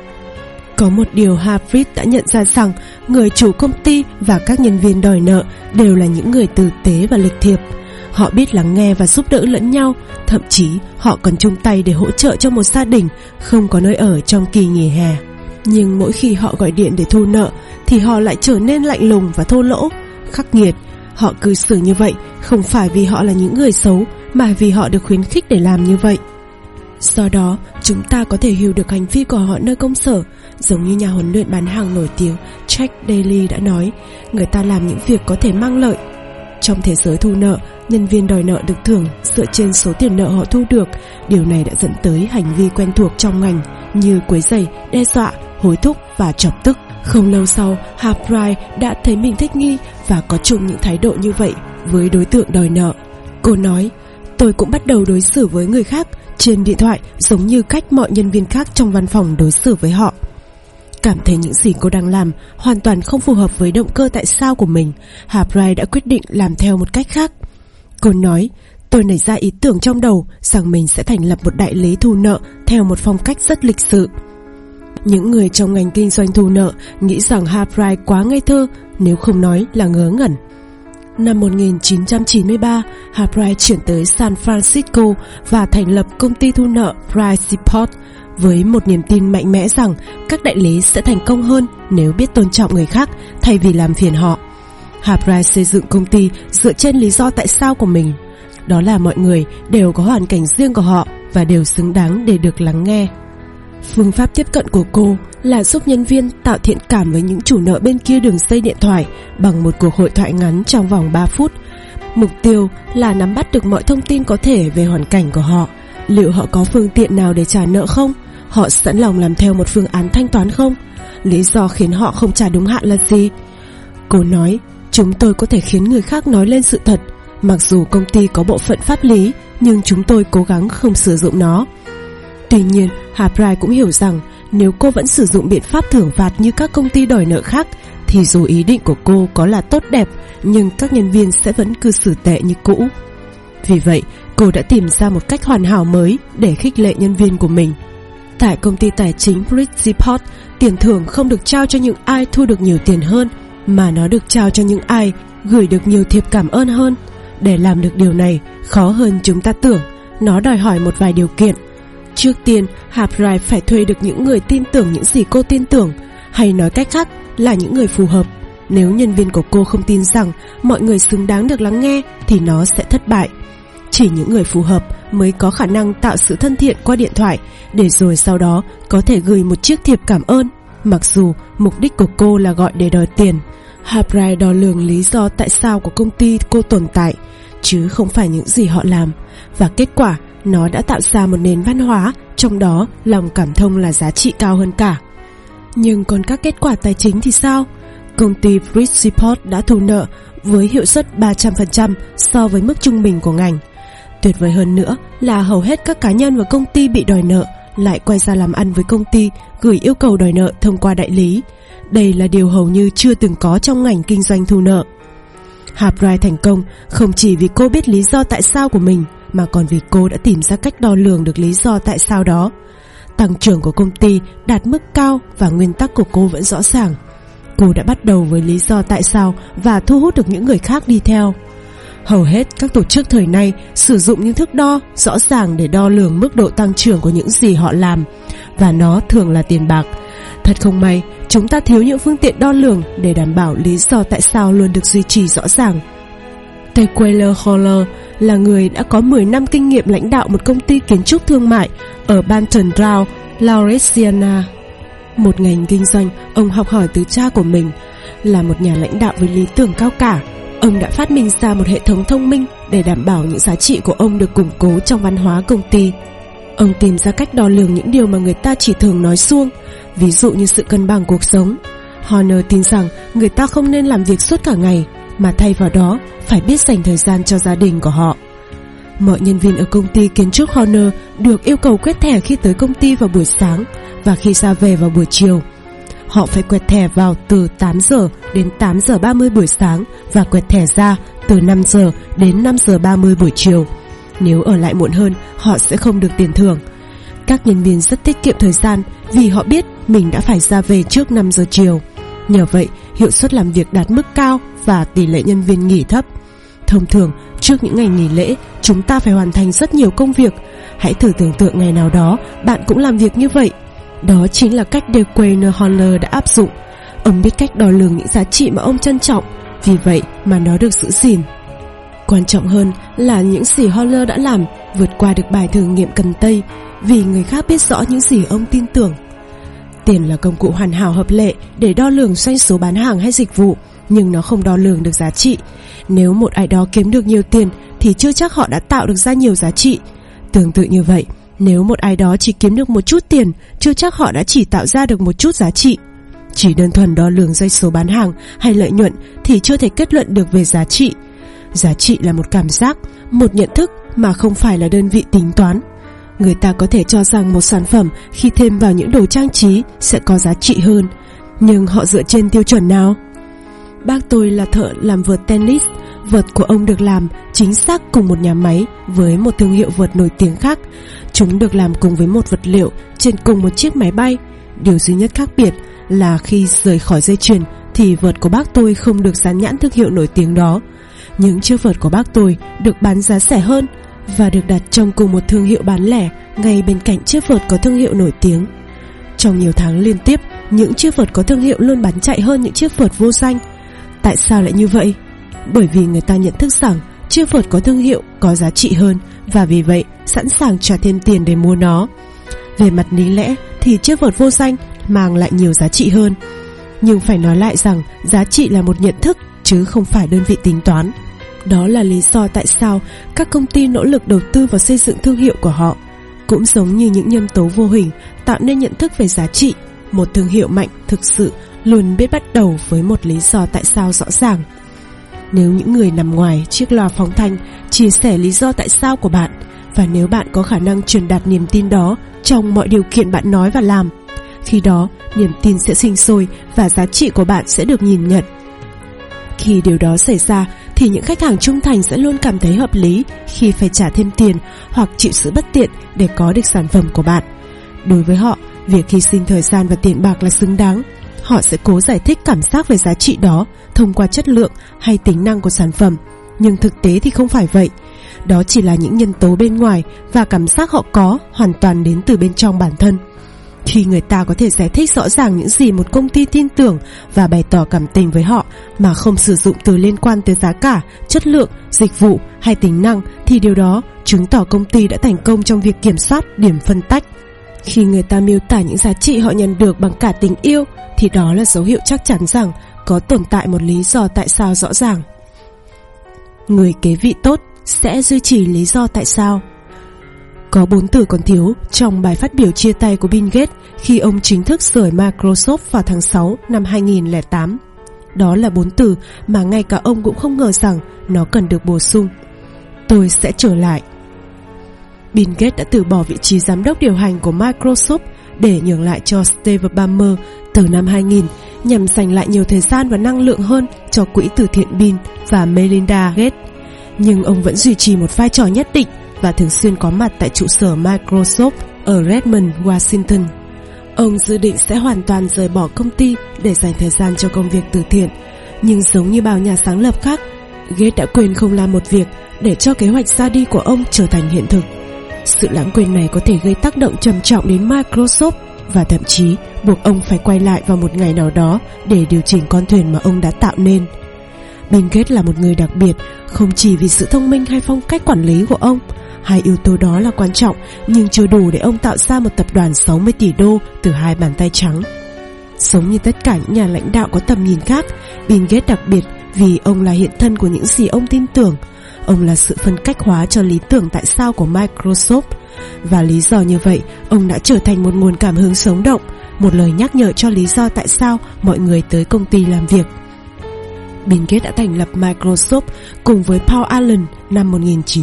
Có một điều Harbridge đã nhận ra rằng người chủ công ty và các nhân viên đòi nợ đều là những người tử tế và lịch thiệp. Họ biết lắng nghe và giúp đỡ lẫn nhau, thậm chí họ còn chung tay để hỗ trợ cho một gia đình không có nơi ở trong kỳ nghỉ hè. Nhưng mỗi khi họ gọi điện để thu nợ thì họ lại trở nên lạnh lùng và thô lỗ, khắc nghiệt. Họ cư xử như vậy không phải vì họ là những người xấu, mà vì họ được khuyến khích để làm như vậy. Do đó, chúng ta có thể hiểu được hành vi của họ nơi công sở. Giống như nhà huấn luyện bán hàng nổi tiếng Jack Daly đã nói, người ta làm những việc có thể mang lợi. Trong thế giới thu nợ, nhân viên đòi nợ được thưởng dựa trên số tiền nợ họ thu được. Điều này đã dẫn tới hành vi quen thuộc trong ngành như quấy rầy, đe dọa, hối thúc và chọc tức. Không lâu sau, Harbridge đã thấy mình thích nghi và có chung những thái độ như vậy với đối tượng đòi nợ. Cô nói, tôi cũng bắt đầu đối xử với người khác trên điện thoại giống như cách mọi nhân viên khác trong văn phòng đối xử với họ. Cảm thấy những gì cô đang làm hoàn toàn không phù hợp với động cơ tại sao của mình, Harbridge đã quyết định làm theo một cách khác. Cô nói, tôi nảy ra ý tưởng trong đầu rằng mình sẽ thành lập một đại lý thu nợ theo một phong cách rất lịch sự. Những người trong ngành kinh doanh thu nợ nghĩ rằng Harbridge quá ngây thơ, nếu không nói là ngớ ngẩn. Năm 1993, Harbridge chuyển tới San Francisco và thành lập công ty thu nợ Price Support với một niềm tin mạnh mẽ rằng các đại lý sẽ thành công hơn nếu biết tôn trọng người khác thay vì làm phiền họ. Harbridge xây dựng công ty dựa trên lý do tại sao của mình. Đó là mọi người đều có hoàn cảnh riêng của họ và đều xứng đáng để được lắng nghe. Phương pháp tiếp cận của cô là giúp nhân viên tạo thiện cảm với những chủ nợ bên kia đường dây điện thoại bằng một cuộc hội thoại ngắn trong vòng 3 phút. Mục tiêu là nắm bắt được mọi thông tin có thể về hoàn cảnh của họ. Liệu họ có phương tiện nào để trả nợ không? Họ sẵn lòng làm theo một phương án thanh toán không? Lý do khiến họ không trả đúng hạn là gì? Cô nói, chúng tôi có thể khiến người khác nói lên sự thật. Mặc dù công ty có bộ phận pháp lý, nhưng chúng tôi cố gắng không sử dụng nó. Tuy nhiên, Harbridge cũng hiểu rằng nếu cô vẫn sử dụng biện pháp thưởng phạt như các công ty đòi nợ khác, thì dù ý định của cô có là tốt đẹp, nhưng các nhân viên sẽ vẫn cư xử tệ như cũ. Vì vậy, cô đã tìm ra một cách hoàn hảo mới để khích lệ nhân viên của mình. Tại công ty tài chính Bridgeport, tiền thưởng không được trao cho những ai thu được nhiều tiền hơn, mà nó được trao cho những ai gửi được nhiều thiệp cảm ơn hơn. Để làm được điều này khó hơn chúng ta tưởng. Nó đòi hỏi một vài điều kiện. Trước tiên, Harbridge phải thuê được những người tin tưởng những gì cô tin tưởng, hay nói cách khác là những người phù hợp. Nếu nhân viên của cô không tin rằng mọi người xứng đáng được lắng nghe thì nó sẽ thất bại. Chỉ những người phù hợp mới có khả năng tạo sự thân thiện qua điện thoại, để rồi sau đó có thể gửi một chiếc thiệp cảm ơn, mặc dù mục đích của cô là gọi để đòi tiền. Harbridge đo lường lý do tại sao của công ty cô tồn tại, chứ không phải những gì họ làm. Và kết quả, nó đã tạo ra một nền văn hóa, trong đó lòng cảm thông là giá trị cao hơn cả. Nhưng còn các kết quả tài chính thì sao? Công ty Bridgeport đã thu nợ với hiệu suất 300% so với mức trung bình của ngành. Tuyệt vời hơn nữa là hầu hết các cá nhân và công ty bị đòi nợ lại quay ra làm ăn với công ty gửi yêu cầu đòi nợ thông qua đại lý. Đây là điều hầu như chưa từng có trong ngành kinh doanh thu nợ. Harbridge thành công không chỉ vì cô biết lý do tại sao của mình, mà còn vì cô đã tìm ra cách đo lường được lý do tại sao đó. Tăng trưởng của công ty đạt mức cao và nguyên tắc của cô vẫn rõ ràng. Cô đã bắt đầu với lý do tại sao và thu hút được những người khác đi theo. Hầu hết các tổ chức thời nay sử dụng những thước đo rõ ràng để đo lường mức độ tăng trưởng của những gì họ làm, và nó thường là tiền bạc. Thật không may, chúng ta thiếu những phương tiện đo lường để đảm bảo lý do tại sao luôn được duy trì rõ ràng. Taylor Holler là người đã có 10 năm kinh nghiệm lãnh đạo một công ty kiến trúc thương mại ở Banton Row, Louisiana. Một ngành kinh doanh ông học hỏi từ cha của mình. Là một nhà lãnh đạo với lý tưởng cao cả, ông đã phát minh ra một hệ thống thông minh để đảm bảo những giá trị của ông được củng cố trong văn hóa công ty. Ông tìm ra cách đo lường những điều mà người ta chỉ thường nói suông, ví dụ như sự cân bằng cuộc sống. Horner tin rằng người ta không nên làm việc suốt cả ngày, mà thay vào đó phải biết dành thời gian cho gia đình của họ. Mọi nhân viên ở công ty kiến trúc Horner được yêu cầu quét thẻ khi tới công ty vào buổi sáng và khi ra về vào buổi chiều. Họ phải quẹt thẻ vào từ 8 giờ đến 8 giờ 30 buổi sáng và quẹt thẻ ra từ 5 giờ đến 5 giờ 30 buổi chiều. Nếu ở lại muộn hơn, họ sẽ không được tiền thưởng. Các nhân viên rất tiết kiệm thời gian vì họ biết mình đã phải ra về trước 5 giờ chiều. Nhờ vậy, hiệu suất làm việc đạt mức cao và tỷ lệ nhân viên nghỉ thấp. Thông thường, trước những ngày nghỉ lễ, chúng ta phải hoàn thành rất nhiều công việc. Hãy thử tưởng tượng ngày nào đó bạn cũng làm việc như vậy. Đó chính là cách Taylor Holler đã áp dụng. Ông biết cách đo lường những giá trị mà ông trân trọng, vì vậy mà nó được giữ gìn. Quan trọng hơn là những gì Holler đã làm vượt qua được bài thử nghiệm cần Tây, vì người khác biết rõ những gì ông tin tưởng. Tiền là công cụ hoàn hảo hợp lệ để đo lường doanh số bán hàng hay dịch vụ, nhưng nó không đo lường được giá trị. Nếu một ai đó kiếm được nhiều tiền thì chưa chắc họ đã tạo được ra nhiều giá trị. Tương tự như vậy, nếu một ai đó chỉ kiếm được một chút tiền, chưa chắc họ đã chỉ tạo ra được một chút giá trị. Chỉ đơn thuần đo lường doanh số bán hàng hay lợi nhuận thì chưa thể kết luận được về giá trị. Giá trị là một cảm giác, một nhận thức mà không phải là đơn vị tính toán. Người ta có thể cho rằng một sản phẩm khi thêm vào những đồ trang trí sẽ có giá trị hơn, nhưng họ dựa trên tiêu chuẩn nào? Bác tôi là thợ làm vợt tennis. Vợt của ông được làm chính xác cùng một nhà máy với một thương hiệu vợt nổi tiếng khác. Chúng được làm cùng với một vật liệu trên cùng một chiếc máy bay. Điều duy nhất khác biệt là khi rời khỏi dây chuyền thì vợt của bác tôi không được dán nhãn thương hiệu nổi tiếng đó. Những chiếc vợt của bác tôi được bán giá rẻ hơn và được đặt trong cùng một thương hiệu bán lẻ ngay bên cạnh chiếc vợt có thương hiệu nổi tiếng. Trong nhiều tháng liên tiếp, những chiếc vợt có thương hiệu luôn bán chạy hơn những chiếc vợt vô danh. Tại sao lại như vậy? Bởi vì người ta nhận thức rằng chiếc vợt có thương hiệu có giá trị hơn, và vì vậy sẵn sàng trả thêm tiền để mua nó. Về mặt lý lẽ thì chiếc vợt vô danh mang lại nhiều giá trị hơn. Nhưng phải nói lại rằng giá trị là một nhận thức chứ không phải đơn vị tính toán. Đó là lý do tại sao các công ty nỗ lực đầu tư vào xây dựng thương hiệu của họ. Cũng giống như những nhân tố vô hình tạo nên nhận thức về giá trị, một thương hiệu mạnh thực sự luôn biết bắt đầu với một lý do tại sao rõ ràng. Nếu những người nằm ngoài chiếc loa phóng thanh chia sẻ lý do tại sao của bạn, và nếu bạn có khả năng truyền đạt niềm tin đó trong mọi điều kiện bạn nói và làm, khi đó niềm tin sẽ sinh sôi và giá trị của bạn sẽ được nhìn nhận. Khi điều đó xảy ra thì những khách hàng trung thành sẽ luôn cảm thấy hợp lý khi phải trả thêm tiền hoặc chịu sự bất tiện để có được sản phẩm của bạn. Đối với họ, việc hy sinh thời gian và tiền bạc là xứng đáng. Họ sẽ cố giải thích cảm giác về giá trị đó thông qua chất lượng hay tính năng của sản phẩm, nhưng thực tế thì không phải vậy. Đó chỉ là những nhân tố bên ngoài, và cảm giác họ có hoàn toàn đến từ bên trong bản thân. Khi người ta có thể giải thích rõ ràng những gì một công ty tin tưởng và bày tỏ cảm tình với họ mà không sử dụng từ liên quan tới giá cả, chất lượng, dịch vụ hay tính năng, thì điều đó chứng tỏ công ty đã thành công trong việc kiểm soát điểm phân tách. Khi người ta miêu tả những giá trị họ nhận được bằng cả tình yêu, thì đó là dấu hiệu chắc chắn rằng có tồn tại một lý do tại sao rõ ràng. Người kế vị tốt sẽ duy trì lý do tại sao. Có 4 từ còn thiếu trong bài phát biểu chia tay của Bill Gates khi ông chính thức rời Microsoft vào tháng 6 năm 2008. Đó là 4 từ mà ngay cả ông cũng không ngờ rằng nó cần được bổ sung. Tôi sẽ trở lại. Bill Gates đã từ bỏ vị trí giám đốc điều hành của Microsoft để nhường lại cho Steve Ballmer từ năm 2000 nhằm dành lại nhiều thời gian và năng lượng hơn cho quỹ từ thiện Bill và Melinda Gates. Nhưng ông vẫn duy trì một vai trò nhất định và thường xuyên có mặt tại trụ sở Microsoft ở Redmond, Washington. Ông dự định sẽ hoàn toàn rời bỏ công ty để dành thời gian cho công việc từ thiện. Nhưng giống như bao nhà sáng lập khác, Gates đã quên không làm một việc để cho kế hoạch ra đi của ông trở thành hiện thực. Sự lãng quên này có thể gây tác động trầm trọng đến Microsoft và thậm chí buộc ông phải quay lại vào một ngày nào đó để điều chỉnh con thuyền mà ông đã tạo nên. Bill Gates là một người đặc biệt, không chỉ vì sự thông minh hay phong cách quản lý của ông. Hai yếu tố đó là quan trọng, nhưng chưa đủ để ông tạo ra một tập đoàn 60 tỷ đô từ hai bàn tay trắng. Giống như tất cả những nhà lãnh đạo có tầm nhìn khác, Bill Gates đặc biệt vì ông là hiện thân của những gì ông tin tưởng. Ông là sự phân cách hóa cho lý tưởng tại sao của Microsoft. Và lý do như vậy, ông đã trở thành một nguồn cảm hứng sống động, một lời nhắc nhở cho lý do tại sao mọi người tới công ty làm việc. Bill Gates đã thành lập Microsoft cùng với Paul Allen năm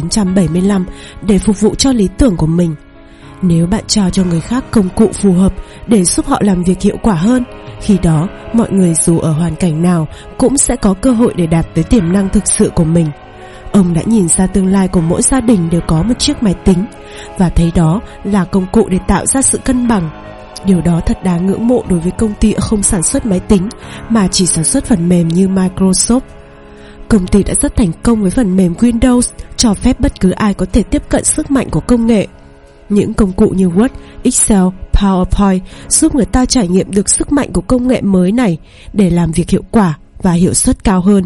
1975 để phục vụ cho lý tưởng của mình. Nếu bạn trao cho người khác công cụ phù hợp để giúp họ làm việc hiệu quả hơn, khi đó mọi người dù ở hoàn cảnh nào cũng sẽ có cơ hội để đạt tới tiềm năng thực sự của mình. Ông đã nhìn ra tương lai của mỗi gia đình đều có một chiếc máy tính và thấy đó là công cụ để tạo ra sự cân bằng. Điều đó thật đáng ngưỡng mộ đối với công ty không sản xuất máy tính mà chỉ sản xuất phần mềm như Microsoft. Công ty đã rất thành công với phần mềm Windows, cho phép bất cứ ai có thể tiếp cận sức mạnh của công nghệ. Những công cụ như Word, Excel, PowerPoint giúp người ta trải nghiệm được sức mạnh của công nghệ mới này để làm việc hiệu quả và hiệu suất cao hơn.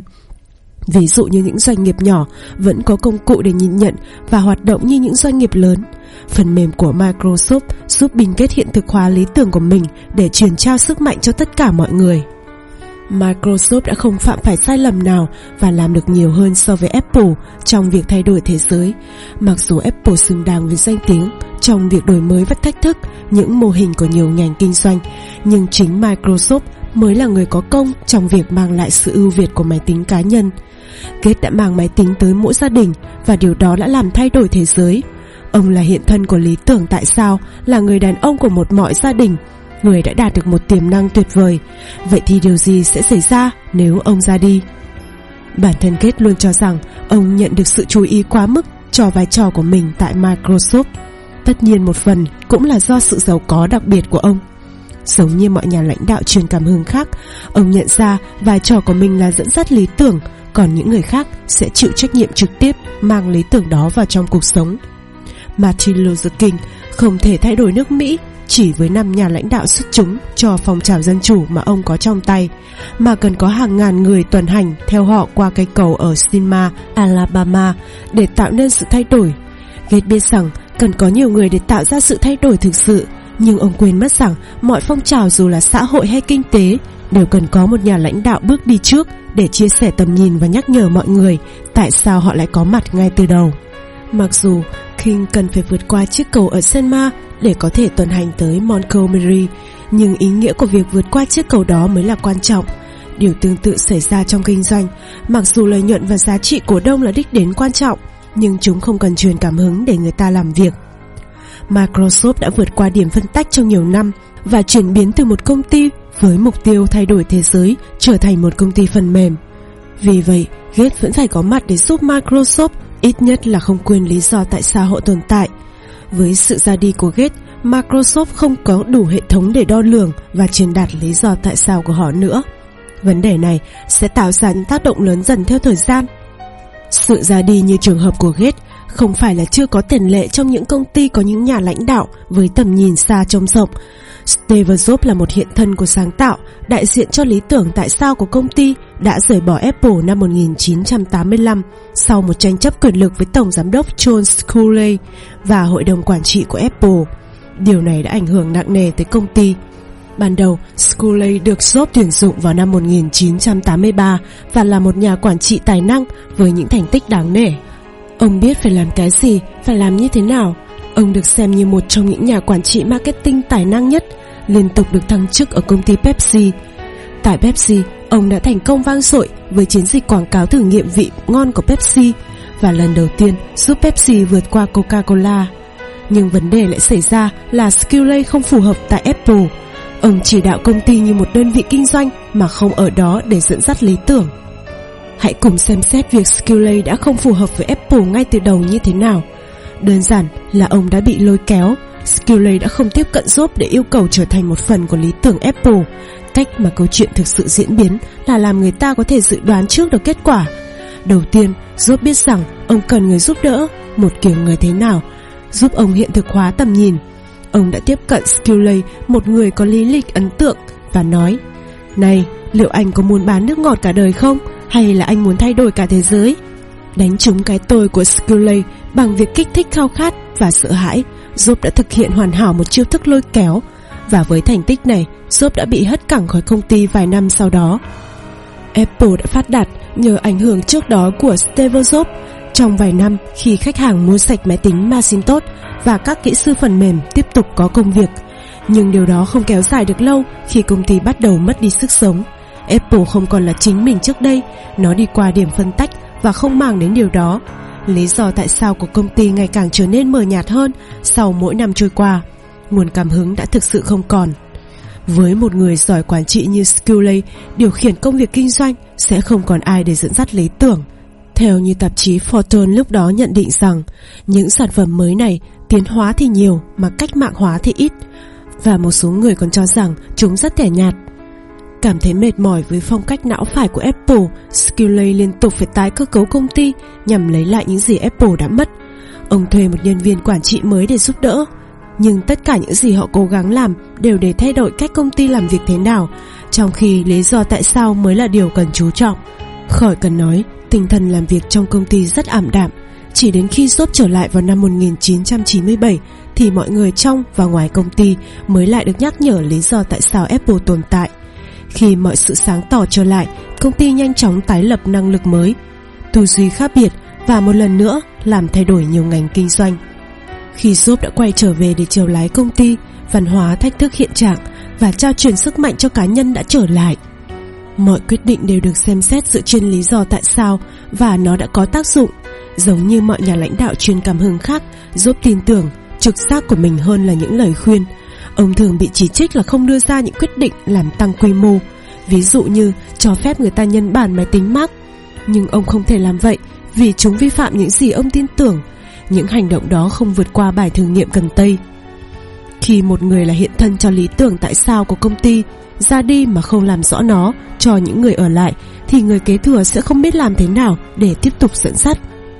Ví dụ như những doanh nghiệp nhỏ vẫn có công cụ để nhìn nhận và hoạt động như những doanh nghiệp lớn. Phần mềm của Microsoft giúp Bill Gates hiện thực hóa lý tưởng của mình để truyền trao sức mạnh cho tất cả mọi người. Microsoft đã không phạm phải sai lầm nào và làm được nhiều hơn so với Apple trong việc thay đổi thế giới. Mặc dù Apple xứng đáng với danh tiếng trong việc đổi mới và thách thức những mô hình của nhiều ngành kinh doanh, nhưng chính Microsoft mới là người có công trong việc mang lại sự ưu việt của máy tính cá nhân. Gates đã mang máy tính tới mỗi gia đình và điều đó đã làm thay đổi thế giới. Ông là hiện thân của lý tưởng tại sao, là người đàn ông của một mọi gia đình, người đã đạt được một tiềm năng tuyệt vời. Vậy thì điều gì sẽ xảy ra nếu ông ra đi? Bản thân Gates luôn cho rằng ông nhận được sự chú ý quá mức cho vai trò của mình tại Microsoft. Tất nhiên một phần cũng là do sự giàu có đặc biệt của ông. Giống như mọi nhà lãnh đạo truyền cảm hứng khác, ông nhận ra vai trò của mình là dẫn dắt lý tưởng, còn những người khác sẽ chịu trách nhiệm trực tiếp mang lý tưởng đó vào trong cuộc sống. Martin Luther King không thể thay đổi nước Mỹ chỉ với 5 nhà lãnh đạo xuất chúng cho phong trào dân chủ mà ông có trong tay, mà cần có hàng ngàn người tuần hành theo họ qua cây cầu ở Selma, Alabama để tạo nên sự thay đổi. Gates biết rằng cần có nhiều người để tạo ra sự thay đổi thực sự, nhưng ông quên mất rằng mọi phong trào dù là xã hội hay kinh tế đều cần có một nhà lãnh đạo bước đi trước để chia sẻ tầm nhìn và nhắc nhở mọi người tại sao họ lại có mặt ngay từ đầu. Mặc dù King cần phải vượt qua chiếc cầu ở Selma để có thể tuần hành tới Montgomery, nhưng ý nghĩa của việc vượt qua chiếc cầu đó mới là quan trọng. Điều tương tự xảy ra trong kinh doanh. Mặc dù lợi nhuận và giá trị cổ đông là đích đến quan trọng, nhưng chúng không cần truyền cảm hứng để người ta làm việc. Microsoft đã vượt qua điểm phân tách trong nhiều năm và chuyển biến từ một công ty với mục tiêu thay đổi thế giới trở thành một công ty phần mềm. Vì vậy, Gates vẫn phải có mặt để giúp Microsoft ít nhất là không quên lý do tại sao họ tồn tại. Với sự ra đi của Gates, Microsoft không có đủ hệ thống để đo lường và truyền đạt lý do tại sao của họ nữa. Vấn đề này sẽ tạo ra những tác động lớn dần theo thời gian. Sự ra đi như trường hợp của Gates không phải là chưa có tiền lệ trong những công ty có những nhà lãnh đạo với tầm nhìn xa trông rộng. Steve Jobs là một hiện thân của sáng tạo, đại diện cho lý tưởng tại sao của công ty, đã rời bỏ Apple năm 1985 sau một tranh chấp quyền lực với tổng giám đốc John Sculley và hội đồng quản trị của Apple. Điều này đã ảnh hưởng nặng nề tới công ty. Ban đầu, Sculley được Jobs tuyển dụng vào năm 1983 và là một nhà quản trị tài năng với những thành tích đáng nể. Ông biết phải làm cái gì, phải làm như thế nào. Ông được xem như một trong những nhà quản trị marketing tài năng nhất, liên tục được thăng chức ở công ty Pepsi. Tại Pepsi, ông đã thành công vang dội với chiến dịch quảng cáo thử nghiệm vị ngon của Pepsi và lần đầu tiên giúp Pepsi vượt qua Coca-Cola. Nhưng vấn đề lại xảy ra là Sculley không phù hợp tại Apple. Ông chỉ đạo công ty như một đơn vị kinh doanh mà không ở đó để dẫn dắt lý tưởng. Hãy cùng xem xét việc Sculley đã không phù hợp với Apple ngay từ đầu như thế nào. Đơn giản là ông đã bị lôi kéo. Sculley đã không tiếp cận Jobs để yêu cầu trở thành một phần của lý tưởng Apple. Cách mà câu chuyện thực sự diễn biến là làm người ta có thể dự đoán trước được kết quả. Đầu tiên, Job biết rằng ông cần người giúp đỡ, một kiểu người thế nào, giúp ông hiện thực hóa tầm nhìn. Ông đã tiếp cận Scully, một người có lý lịch ấn tượng, và nói: "Này, liệu anh có muốn bán nước ngọt cả đời không? Hay là anh muốn thay đổi cả thế giới?" Đánh trúng cái tôi của Scully bằng việc kích thích khao khát và sợ hãi, Job đã thực hiện hoàn hảo một chiêu thức lôi kéo. Và với thành tích này, Job đã bị hất cẳng khỏi công ty vài năm sau đó. Apple đã phát đạt nhờ ảnh hưởng trước đó của Steve Jobs. Trong vài năm, khi khách hàng mua sạch máy tính Macintosh và các kỹ sư phần mềm tiếp tục có công việc. Nhưng điều đó không kéo dài được lâu khi công ty bắt đầu mất đi sức sống. Apple không còn là chính mình trước đây, nó đi qua điểm phân tách và không màng đến điều đó. Lý do tại sao của công ty ngày càng trở nên mờ nhạt hơn sau mỗi năm trôi qua. Nguồn cảm hứng đã thực sự không còn. Với một người giỏi quản trị như Scully, điều khiển công việc kinh doanh sẽ không còn ai để dẫn dắt lý tưởng. Theo như tạp chí Fortune lúc đó nhận định rằng, những sản phẩm mới này tiến hóa thì nhiều mà cách mạng hóa thì ít, và một số người còn cho rằng chúng rất tẻ nhạt. Cảm thấy mệt mỏi với phong cách não phải của Apple, Scully liên tục phải tái cơ cấu công ty nhằm lấy lại những gì Apple đã mất. Ông thuê một nhân viên quản trị mới để giúp đỡ, nhưng tất cả những gì họ cố gắng làm đều để thay đổi cách công ty làm việc thế nào, trong khi lý do tại sao mới là điều cần chú trọng. Khỏi cần nói, tinh thần làm việc trong công ty rất ảm đạm. Chỉ đến khi Jobs trở lại vào năm 1997 thì mọi người trong và ngoài công ty mới lại được nhắc nhở lý do tại sao Apple tồn tại. Khi mọi sự sáng tỏ trở lại, công ty nhanh chóng tái lập năng lực mới, tư duy khác biệt và một lần nữa làm thay đổi nhiều ngành kinh doanh. Khi Jobs đã quay trở về để chèo lái công ty, văn hóa thách thức hiện trạng và trao truyền sức mạnh cho cá nhân đã trở lại. Mọi quyết định đều được xem xét dựa trên lý do tại sao, và nó đã có tác dụng. Giống như mọi nhà lãnh đạo truyền cảm hứng khác, Jobs tin tưởng trực giác của mình hơn là những lời khuyên. Ông thường bị chỉ trích là không đưa ra những quyết định làm tăng quy mô, ví dụ như cho phép người ta nhân bản máy tính Mac. Nhưng ông không thể làm vậy vì chúng vi phạm những gì ông tin tưởng. Những hành động đó không vượt qua bài thử nghiệm gần Tây. Khi một người là hiện thân cho lý tưởng tại sao của công ty ra đi mà không làm rõ nó cho những người ở lại, thì người kế thừa sẽ không biết làm thế nào để tiếp tục dẫn dắt.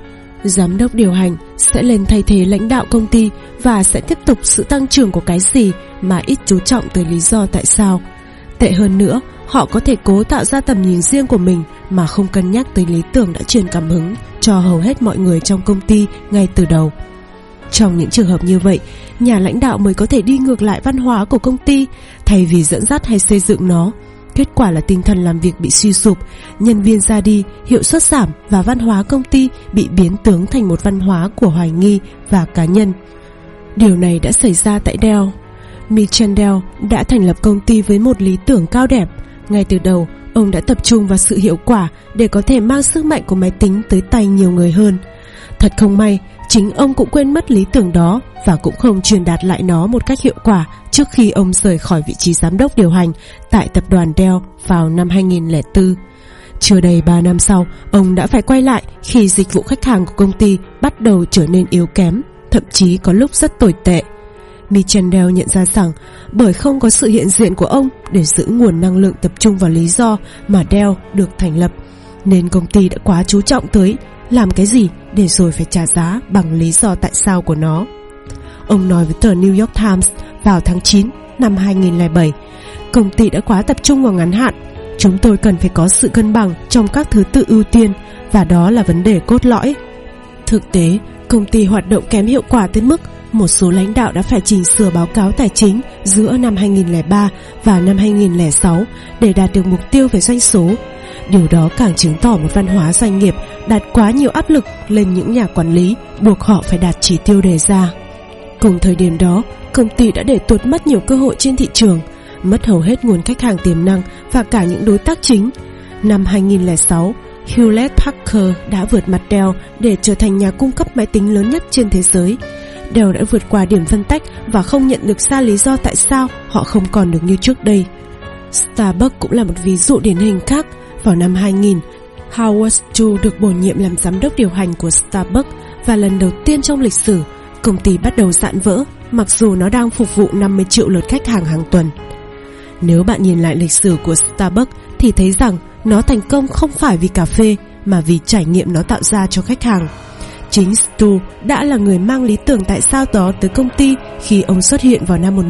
Giám đốc điều hành sẽ lên thay thế lãnh đạo công ty và sẽ tiếp tục sự tăng trưởng của cái gì mà ít chú trọng tới lý do tại sao. Tệ hơn nữa, họ có thể cố tạo ra tầm nhìn riêng của mình mà không cân nhắc tới lý tưởng đã truyền cảm hứng cho hầu hết mọi người trong công ty ngay từ đầu. Trong những trường hợp như vậy, nhà lãnh đạo mới có thể đi ngược lại văn hóa của công ty thay vì dẫn dắt hay xây dựng nó. Kết quả là tinh thần làm việc bị suy sụp, nhân viên ra đi, hiệu suất giảm và văn hóa công ty bị biến tướng thành một văn hóa của hoài nghi và cá nhân. Điều này đã xảy ra tại Dell. Michael Dell đã thành lập công ty với một lý tưởng cao đẹp. Ngay từ đầu, ông đã tập trung vào sự hiệu quả để có thể mang sức mạnh của máy tính tới tay nhiều người hơn. Thật không may, chính ông cũng quên mất lý tưởng đó và cũng không truyền đạt lại nó một cách hiệu quả trước khi ông rời khỏi vị trí giám đốc điều hành tại tập đoàn Dell vào năm 2004. Chưa đầy 3 năm sau, ông đã phải quay lại khi dịch vụ khách hàng của công ty bắt đầu trở nên yếu kém, thậm chí có lúc rất tồi tệ. Michael Dell nhận ra rằng bởi không có sự hiện diện của ông để giữ nguồn năng lượng tập trung vào lý do mà Dell được thành lập, nên công ty đã quá chú trọng tới làm cái gì để rồi phải trả giá bằng lý do tại sao của nó. Ông nói với tờ New York Times vào tháng 9 năm 2007, công ty đã quá tập trung vào ngắn hạn. Chúng tôi cần phải có sự cân bằng trong các thứ tự ưu tiên, và đó là vấn đề cốt lõi. Thực tế, công ty hoạt động kém hiệu quả tới mức một số lãnh đạo đã phải chỉnh sửa báo cáo tài chính giữa năm 2003 và năm 2006 để đạt được mục tiêu về doanh số. Điều đó càng chứng tỏ một văn hóa doanh nghiệp đặt quá nhiều áp lực lên những nhà quản lý, buộc họ phải đạt chỉ tiêu đề ra. Cùng thời điểm đó, công ty đã để tuột mất nhiều cơ hội trên thị trường, mất hầu hết nguồn khách hàng tiềm năng và cả những đối tác chính. Năm 2006, Hewlett-Packard đã vượt mặt Dell để trở thành nhà cung cấp máy tính lớn nhất trên thế giới. Dell đã vượt qua điểm phân tách và không nhận được ra lý do tại sao họ không còn được như trước đây. Starbucks cũng là một ví dụ điển hình khác. Vào năm 2000, Howard Schultz được bổ nhiệm làm giám đốc điều hành của Starbucks, và lần đầu tiên trong lịch sử, công ty bắt đầu rạn vỡ mặc dù nó đang phục vụ 50 triệu lượt khách hàng hàng tuần. Nếu bạn nhìn lại lịch sử của Starbucks thì thấy rằng nó thành công không phải vì cà phê mà vì trải nghiệm nó tạo ra cho khách hàng. Chính Stu đã là người mang lý tưởng tại sao đó tới công ty khi ông xuất hiện vào năm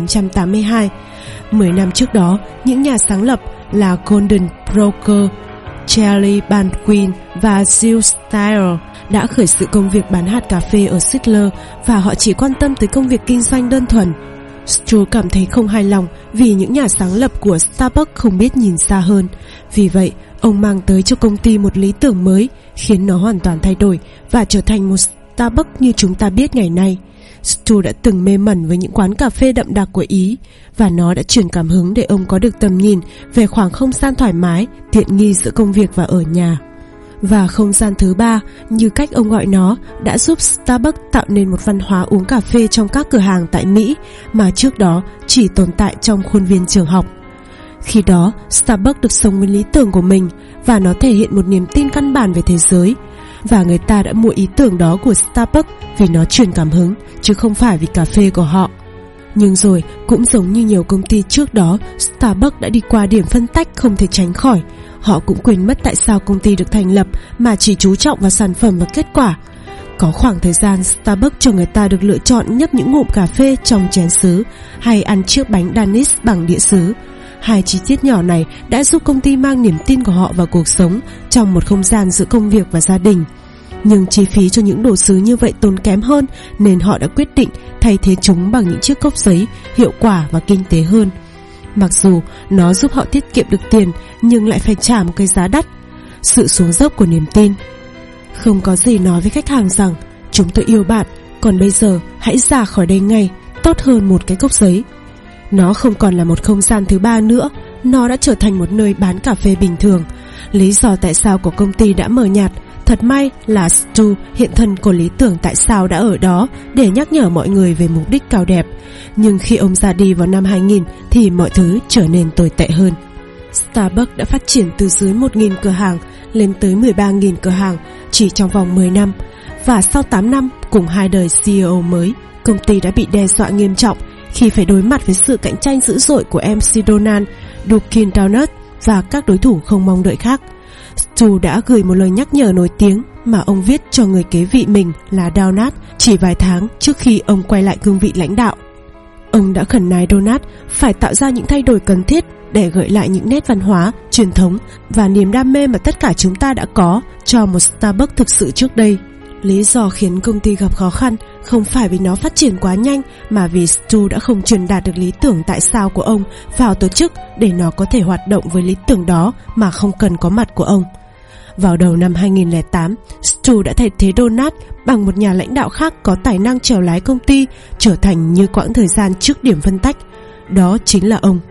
1982. 10 năm trước đó, những nhà sáng lập là Gordon Broker, Charlie Baldwin và Jill Steyer đã khởi sự công việc bán hạt cà phê ở Sizzler và họ chỉ quan tâm tới công việc kinh doanh đơn thuần. Stu cảm thấy không hài lòng vì những nhà sáng lập của Starbucks không biết nhìn xa hơn. Vì vậy, ông mang tới cho công ty một lý tưởng mới, khiến nó hoàn toàn thay đổi và trở thành một Starbucks như chúng ta biết ngày nay. Stu đã từng mê mẩn với những quán cà phê đậm đặc của Ý, và nó đã truyền cảm hứng để ông có được tầm nhìn về khoảng không gian thoải mái, tiện nghi giữa công việc và ở nhà. Và không gian thứ ba, như cách ông gọi nó, đã giúp Starbucks tạo nên một văn hóa uống cà phê trong các cửa hàng tại Mỹ mà trước đó chỉ tồn tại trong khuôn viên trường học. Khi đó, Starbucks được sống với lý tưởng của mình và nó thể hiện một niềm tin căn bản về thế giới. Và người ta đã mua ý tưởng đó của Starbucks vì nó truyền cảm hứng, chứ không phải vì cà phê của họ. Nhưng rồi, cũng giống như nhiều công ty trước đó, Starbucks đã đi qua điểm phân tách không thể tránh khỏi. Họ cũng quên mất tại sao công ty được thành lập mà chỉ chú trọng vào sản phẩm và kết quả. Có khoảng thời gian Starbucks cho người ta được lựa chọn nhấp những ngụm cà phê trong chén sứ hay ăn chiếc bánh Danish bằng đĩa sứ. Hai chi tiết nhỏ này đã giúp công ty mang niềm tin của họ vào cuộc sống trong một không gian giữa công việc và gia đình. Nhưng chi phí cho những đồ sứ như vậy tốn kém hơn, nên họ đã quyết định thay thế chúng bằng những chiếc cốc giấy hiệu quả và kinh tế hơn. Mặc dù nó giúp họ tiết kiệm được tiền, nhưng lại phải trả một cái giá đắt: sự xuống dốc của niềm tin. Không có gì nói với khách hàng rằng chúng tôi yêu bạn, còn bây giờ hãy ra khỏi đây ngay, tốt hơn một cái cốc giấy. Nó không còn là một không gian thứ ba nữa, nó đã trở thành một nơi bán cà phê bình thường. Lý do tại sao của công ty đã mờ nhạt. Thật may là Stu, hiện thân của lý tưởng tại sao, đã ở đó để nhắc nhở mọi người về mục đích cao đẹp. Nhưng khi ông ra đi vào năm 2000 thì mọi thứ trở nên tồi tệ hơn. Starbucks đã phát triển từ dưới 1.000 cửa hàng lên tới 13.000 cửa hàng chỉ trong vòng 10 năm. Và sau 8 năm cùng 2 đời CEO mới, công ty đã bị đe dọa nghiêm trọng khi phải đối mặt với sự cạnh tranh dữ dội của MC Donald, Dunkin Donuts và các đối thủ không mong đợi khác. Stu đã gửi một lời nhắc nhở nổi tiếng mà ông viết cho người kế vị mình là Donald chỉ vài tháng trước khi ông quay lại cương vị lãnh đạo. Ông đã khẩn nài Donald phải tạo ra những thay đổi cần thiết để gợi lại những nét văn hóa, truyền thống và niềm đam mê mà tất cả chúng ta đã có cho một Starbucks thực sự trước đây. Lý do khiến công ty gặp khó khăn không phải vì nó phát triển quá nhanh, mà vì Stu đã không truyền đạt được lý tưởng tại sao của ông vào tổ chức để nó có thể hoạt động với lý tưởng đó mà không cần có mặt của ông. Vào đầu năm 2008, Stu đã thay thế Donald bằng một nhà lãnh đạo khác có tài năng chèo lái công ty trở thành như quãng thời gian trước điểm phân tách. Đó chính là ông.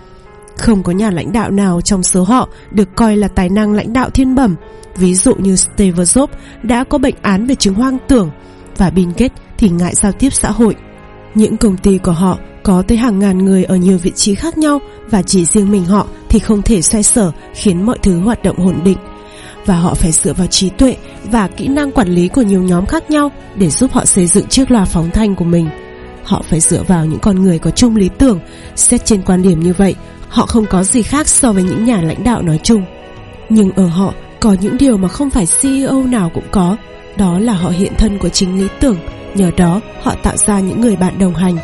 Không có nhà lãnh đạo nào trong số họ được coi là tài năng lãnh đạo thiên bẩm. Ví dụ như Steve Jobs đã có bệnh án về chứng hoang tưởng, và Bill Gates thì ngại giao tiếp xã hội. Những công ty của họ có tới hàng ngàn người ở nhiều vị trí khác nhau, và chỉ riêng mình họ thì không thể xoay sở khiến mọi thứ hoạt động ổn định. Và họ phải dựa vào trí tuệ và kỹ năng quản lý của nhiều nhóm khác nhau để giúp họ xây dựng chiếc loa phóng thanh của mình. Họ phải dựa vào những con người có chung lý tưởng. Xét trên quan điểm như vậy, họ không có gì khác so với những nhà lãnh đạo nói chung. Nhưng ở họ có những điều mà không phải CEO nào cũng có. Đó là họ hiện thân của chính lý tưởng. Nhờ đó họ tạo ra những người bạn đồng hành.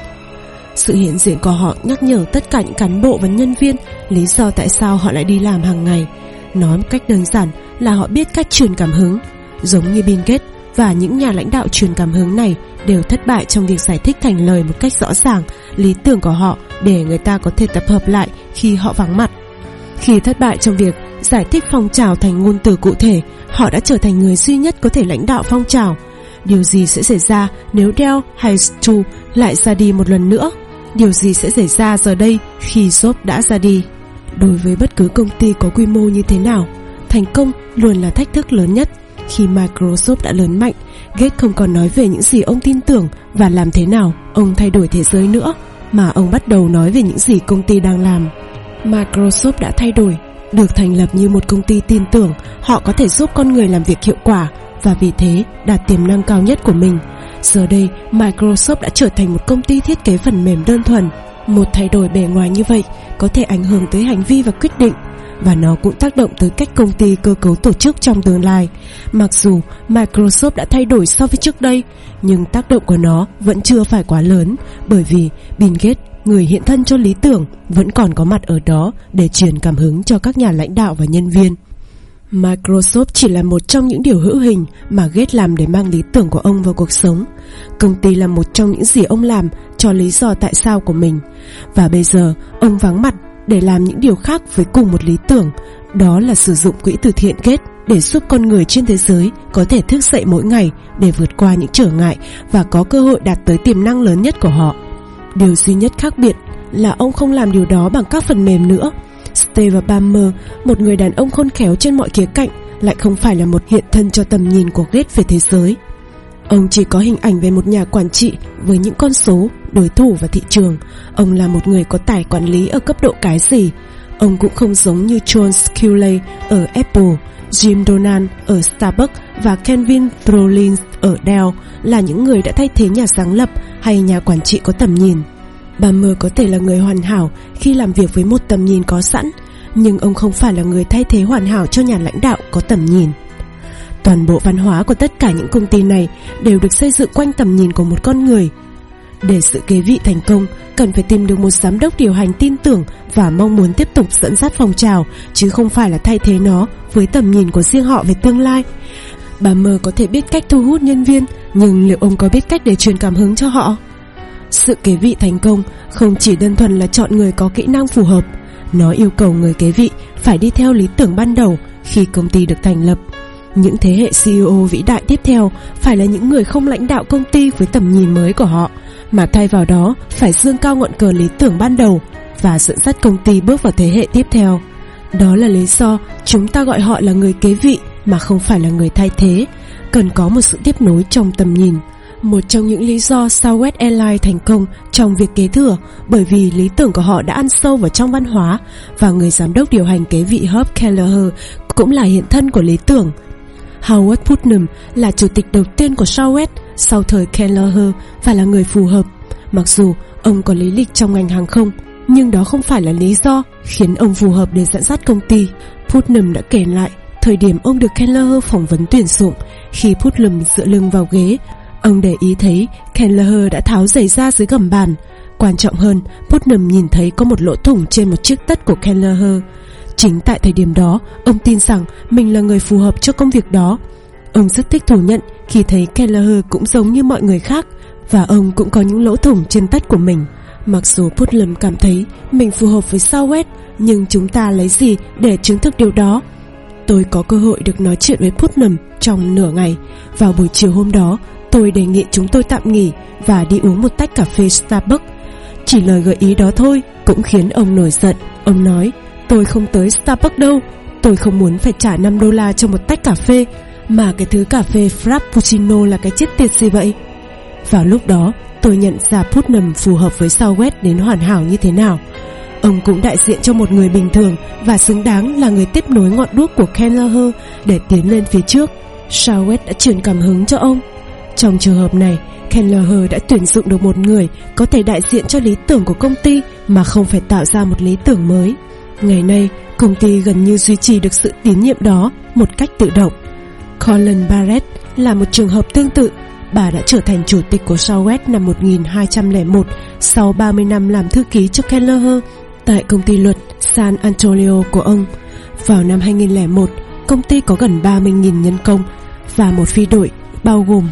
Sự hiện diện của họ nhắc nhở tất cả những cán bộ và nhân viên lý do tại sao họ lại đi làm hàng ngày. Nói một cách đơn giản là họ biết cách truyền cảm hứng. Giống như Bill Gates và những nhà lãnh đạo truyền cảm hứng này đều thất bại trong việc giải thích thành lời một cách rõ ràng lý tưởng của họ để người ta có thể tập hợp lại khi họ vắng mặt. Khi thất bại trong việc giải thích phong trào thành ngôn từ cụ thể, họ đã trở thành người duy nhất có thể lãnh đạo phong trào. Điều gì sẽ xảy ra nếu Dell hay Stu lại ra đi một lần nữa? Điều gì sẽ xảy ra giờ đây khi Jobs đã ra đi? Đối với bất cứ công ty có quy mô như thế nào, thành công luôn là thách thức lớn nhất. Khi Microsoft đã lớn mạnh, Gates không còn nói về những gì ông tin tưởng và làm thế nào ông thay đổi thế giới nữa, mà ông bắt đầu nói về những gì công ty đang làm. Microsoft đã thay đổi, được thành lập như một công ty tin tưởng họ có thể giúp con người làm việc hiệu quả, và vì thế đạt tiềm năng cao nhất của mình. Giờ đây, Microsoft đã trở thành một công ty thiết kế phần mềm đơn thuần. Một thay đổi bề ngoài như vậy có thể ảnh hưởng tới hành vi và quyết định, và nó cũng tác động tới cách công ty cơ cấu tổ chức trong tương lai. Mặc dù Microsoft đã thay đổi so với trước đây, nhưng tác động của nó vẫn chưa phải quá lớn, bởi vì Bill Gates, người hiện thân cho lý tưởng, vẫn còn có mặt ở đó để truyền cảm hứng cho các nhà lãnh đạo và nhân viên. Microsoft chỉ là một trong những điều hữu hình mà Gates làm để mang lý tưởng của ông vào cuộc sống. Công ty là một trong những gì ông làm cho lý do tại sao của mình. Và bây giờ ông vắng mặt để làm những điều khác với cùng một lý tưởng. Đó là sử dụng quỹ từ thiện Gates để giúp con người trên thế giới có thể thức dậy mỗi ngày để vượt qua những trở ngại và có cơ hội đạt tới tiềm năng lớn nhất của họ. Điều duy nhất khác biệt là ông không làm điều đó bằng các phần mềm nữa. Steve Ballmer, một người đàn ông khôn khéo trên mọi khía cạnh, lại không phải là một hiện thân cho tầm nhìn của Gates về thế giới. Ông chỉ có hình ảnh về một nhà quản trị với những con số, đối thủ và thị trường. Ông là một người có tài quản lý ở cấp độ cái gì. Ông cũng không giống như John Sculley ở Apple, Jim Donald ở Starbucks và Kevin Rollins ở Dell là những người đã thay thế nhà sáng lập hay nhà quản trị có tầm nhìn. Ballmer có thể là người hoàn hảo khi làm việc với một tầm nhìn có sẵn, nhưng ông không phải là người thay thế hoàn hảo cho nhà lãnh đạo có tầm nhìn. Toàn bộ văn hóa của tất cả những công ty này đều được xây dựng quanh tầm nhìn của một con người. Để sự kế vị thành công, cần phải tìm được một giám đốc điều hành tin tưởng và mong muốn tiếp tục dẫn dắt phong trào, chứ không phải là thay thế nó với tầm nhìn của riêng họ về tương lai. Ballmer có thể biết cách thu hút nhân viên, nhưng liệu ông có biết cách để truyền cảm hứng cho họ? Sự kế vị thành công không chỉ đơn thuần là chọn người có kỹ năng phù hợp. Nó yêu cầu người kế vị phải đi theo lý tưởng ban đầu khi công ty được thành lập. Những thế hệ CEO vĩ đại tiếp theo phải là những người không lãnh đạo công ty với tầm nhìn mới của họ, mà thay vào đó phải dương cao ngọn cờ lý tưởng ban đầu và dẫn dắt công ty bước vào thế hệ tiếp theo. Đó là lý do chúng ta gọi họ là người kế vị mà không phải là người thay thế. Cần có một sự tiếp nối trong tầm nhìn. Một trong những lý do Southwest Airlines thành công trong việc kế thừa bởi vì lý tưởng của họ đã ăn sâu vào trong văn hóa, và người giám đốc điều hành kế vị Herb Kelleher cũng là hiện thân của lý tưởng. Howard Putnam là chủ tịch đầu tiên của Southwest sau thời Kelleher và là người phù hợp. Mặc dù ông có lý lịch trong ngành hàng không, nhưng đó không phải là lý do khiến ông phù hợp để dẫn dắt công ty. Putnam đã kể lại thời điểm ông được Kelleher phỏng vấn tuyển dụng. Khi Putnam dựa lưng vào ghế, ông để ý thấy Kelleher đã tháo giày ra dưới gầm bàn. Quan trọng hơn, Putnam nhìn thấy có một lỗ thủng trên một chiếc tất của Kelleher. Chính tại thời điểm đó, ông tin rằng mình là người phù hợp cho công việc đó. Ông rất thích thú nhận khi thấy Kelleher cũng giống như mọi người khác, và ông cũng có những lỗ thủng trên tất của mình. Mặc dù Putnam cảm thấy mình phù hợp với Southwest, nhưng chúng ta lấy gì để chứng thực điều đó? Tôi có cơ hội được nói chuyện với Putnam trong nửa ngày. Vào buổi chiều hôm đó, tôi đề nghị chúng tôi tạm nghỉ và đi uống một tách cà phê Starbucks. Chỉ lời gợi ý đó thôi cũng khiến ông nổi giận. Ông nói, tôi không tới Starbucks đâu. Tôi không muốn phải trả $5 cho một tách cà phê, mà cái thứ cà phê Frappuccino là cái chết tiệt gì vậy? Vào lúc đó, tôi nhận ra Putnam phù hợp với Southwest đến hoàn hảo như thế nào. Ông cũng đại diện cho một người bình thường và xứng đáng là người tiếp nối ngọn đuốc của Kelleher để tiến lên phía trước. Southwest đã truyền cảm hứng cho ông. Trong trường hợp này, Kelleher đã tuyển dụng được một người có thể đại diện cho lý tưởng của công ty mà không phải tạo ra một lý tưởng mới. Ngày nay, công ty gần như duy trì được sự tín nhiệm đó một cách tự động. Colin Barrett là một trường hợp tương tự. Bà đã trở thành chủ tịch của Southwest năm 1201 sau 30 năm làm thư ký cho Kelleher tại công ty luật San Antonio của ông. Vào năm 2001, công ty có gần 30.000 nhân công và một phi đội bao gồm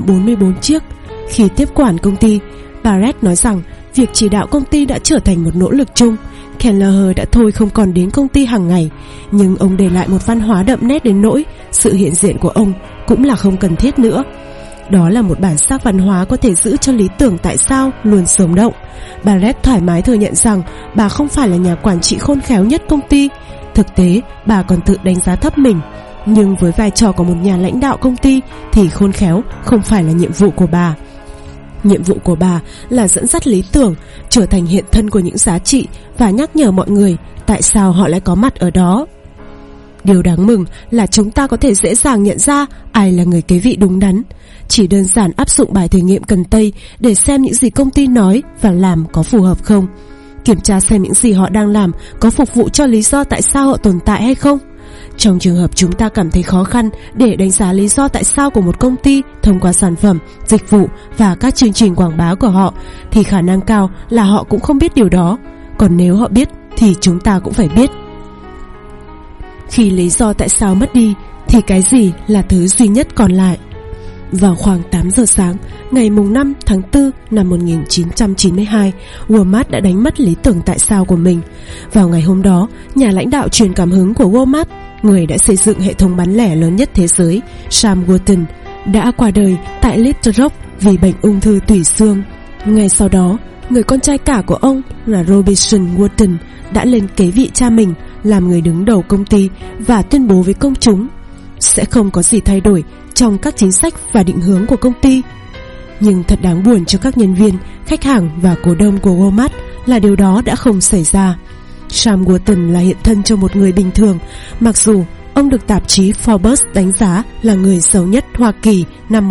344 chiếc. Khi tiếp quản công ty, Barrett nói rằng việc chỉ đạo công ty đã trở thành một nỗ lực chung. Kelleher đã thôi không còn đến công ty hàng ngày, nhưng ông để lại một văn hóa đậm nét đến nỗi sự hiện diện của ông cũng là không cần thiết nữa. Đó là một bản sắc văn hóa có thể giữ cho lý tưởng tại sao luôn sống động. Barrett thoải mái thừa nhận rằng bà không phải là nhà quản trị khôn khéo nhất công ty. Thực tế, bà còn tự đánh giá thấp mình. Nhưng với vai trò của một nhà lãnh đạo công ty thì khôn khéo không phải là nhiệm vụ của bà. Nhiệm vụ của bà là dẫn dắt lý tưởng, trở thành hiện thân của những giá trị và nhắc nhở mọi người tại sao họ lại có mặt ở đó. Điều đáng mừng là chúng ta có thể dễ dàng nhận ra ai là người kế vị đúng đắn. Chỉ đơn giản áp dụng bài thử nghiệm cần Tây để xem những gì công ty nói và làm có phù hợp không. Kiểm tra xem những gì họ đang làm có phục vụ cho lý do tại sao họ tồn tại hay không. Trong trường hợp chúng ta cảm thấy khó khăn để đánh giá lý do tại sao của một công ty thông qua sản phẩm, dịch vụ và các chương trình quảng bá của họ, thì khả năng cao là họ cũng không biết điều đó. Còn nếu họ biết thì chúng ta cũng phải biết. Khi lý do tại sao mất đi thì cái gì là thứ duy nhất còn lại? Vào khoảng 8 giờ sáng, ngày 5 tháng 4 năm 1992, Walmart đã đánh mất lý tưởng tại sao của mình. Vào ngày hôm đó, nhà lãnh đạo truyền cảm hứng của Walmart, người đã xây dựng hệ thống bán lẻ lớn nhất thế giới, Sam Walton, đã qua đời tại Little Rock vì bệnh ung thư tủy xương. Ngay sau đó, người con trai cả của ông là Robinson Walton đã lên kế vị cha mình làm người đứng đầu công ty và tuyên bố với công chúng sẽ không có gì thay đổi trong các chính sách và định hướng của công ty. Nhưng thật đáng buồn cho các nhân viên, khách hàng và cổ đông của Walmart là điều đó đã không xảy ra. Sam Walton là hiện thân cho một người bình thường, mặc dù ông được tạp chí Forbes đánh giá là người giàu nhất Hoa Kỳ năm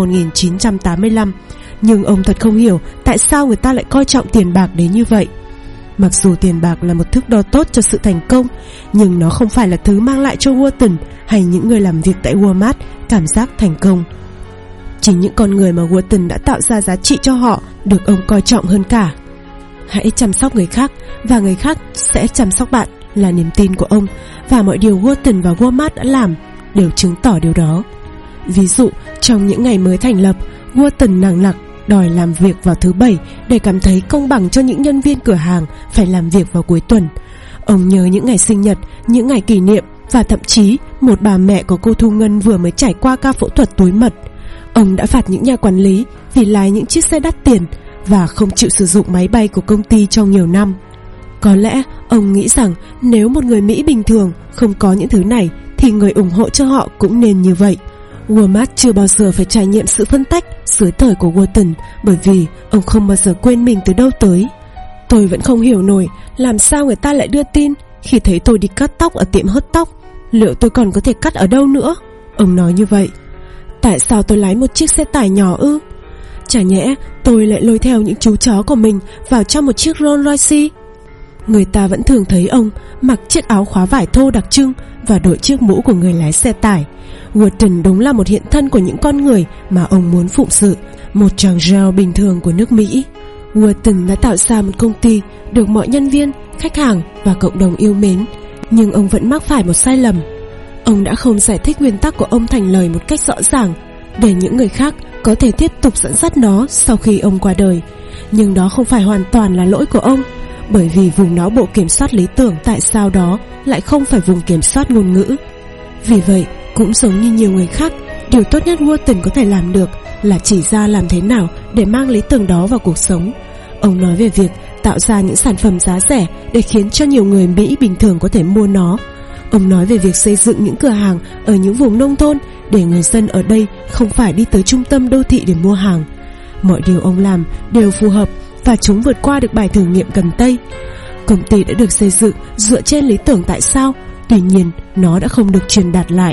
1985, nhưng ông thật không hiểu tại sao người ta lại coi trọng tiền bạc đến như vậy. Mặc dù tiền bạc là một thước đo tốt cho sự thành công, nhưng nó không phải là thứ mang lại cho Walton hay những người làm việc tại Walmart cảm giác thành công. Chính những con người mà Walton đã tạo ra giá trị cho họ được ông coi trọng hơn cả. Hãy chăm sóc người khác và người khác sẽ chăm sóc bạn là niềm tin của ông, và mọi điều Walton và Walmart đã làm đều chứng tỏ điều đó. Ví dụ, trong những ngày mới thành lập, Walton nằng nặc đòi làm việc vào thứ Bảy để cảm thấy công bằng cho những nhân viên cửa hàng phải làm việc vào cuối tuần. Ông nhớ những ngày sinh nhật, những ngày kỷ niệm và thậm chí một bà mẹ của cô Thu Ngân vừa mới trải qua ca phẫu thuật túi mật. Ông đã phạt những nhà quản lý vì lái những chiếc xe đắt tiền và không chịu sử dụng máy bay của công ty trong nhiều năm. Có lẽ ông nghĩ rằng nếu một người Mỹ bình thường không có những thứ này thì người ủng hộ cho họ cũng nên như vậy. Walmart chưa bao giờ phải trải nghiệm sự phân tách dưới thời của Walton, bởi vì ông không bao giờ quên mình từ đâu tới. Tôi vẫn không hiểu nổi làm sao người ta lại đưa tin khi thấy tôi đi cắt tóc ở tiệm hớt tóc. Liệu tôi còn có thể cắt ở đâu nữa? Ông nói như vậy. Tại sao tôi lái một chiếc xe tải nhỏ ư? Chả nhẽ tôi lại lôi theo những chú chó của mình vào trong một chiếc Rolls Royce? Người ta vẫn thường thấy ông mặc chiếc áo khóa vải thô đặc trưng và đội chiếc mũ của người lái xe tải. Walton đúng là một hiện thân của những con người mà ông muốn phụng sự, một chàng Joe bình thường của nước Mỹ. Walton đã tạo ra một công ty được mọi nhân viên, khách hàng và cộng đồng yêu mến, nhưng ông vẫn mắc phải một sai lầm. Ông đã không giải thích nguyên tắc của ông thành lời một cách rõ ràng để những người khác có thể tiếp tục dẫn dắt nó sau khi ông qua đời. Nhưng đó không phải hoàn toàn là lỗi của ông, bởi vì vùng não bộ kiểm soát lý tưởng tại sao đó lại không phải vùng kiểm soát ngôn ngữ. Vì vậy, cũng giống như nhiều người khác, điều tốt nhất Walton có thể làm được là chỉ ra làm thế nào để mang lý tưởng đó vào cuộc sống. Ông nói về việc tạo ra những sản phẩm giá rẻ để khiến cho nhiều người Mỹ bình thường có thể mua nó. Ông nói về việc xây dựng những cửa hàng ở những vùng nông thôn để người dân ở đây không phải đi tới trung tâm đô thị để mua hàng. Mọi điều ông làm đều phù hợp và chúng vượt qua được bài thử nghiệm cần Tây. Công ty đã được xây dựng dựa trên lý tưởng tại sao, tuy nhiên nó đã không được truyền đạt lại.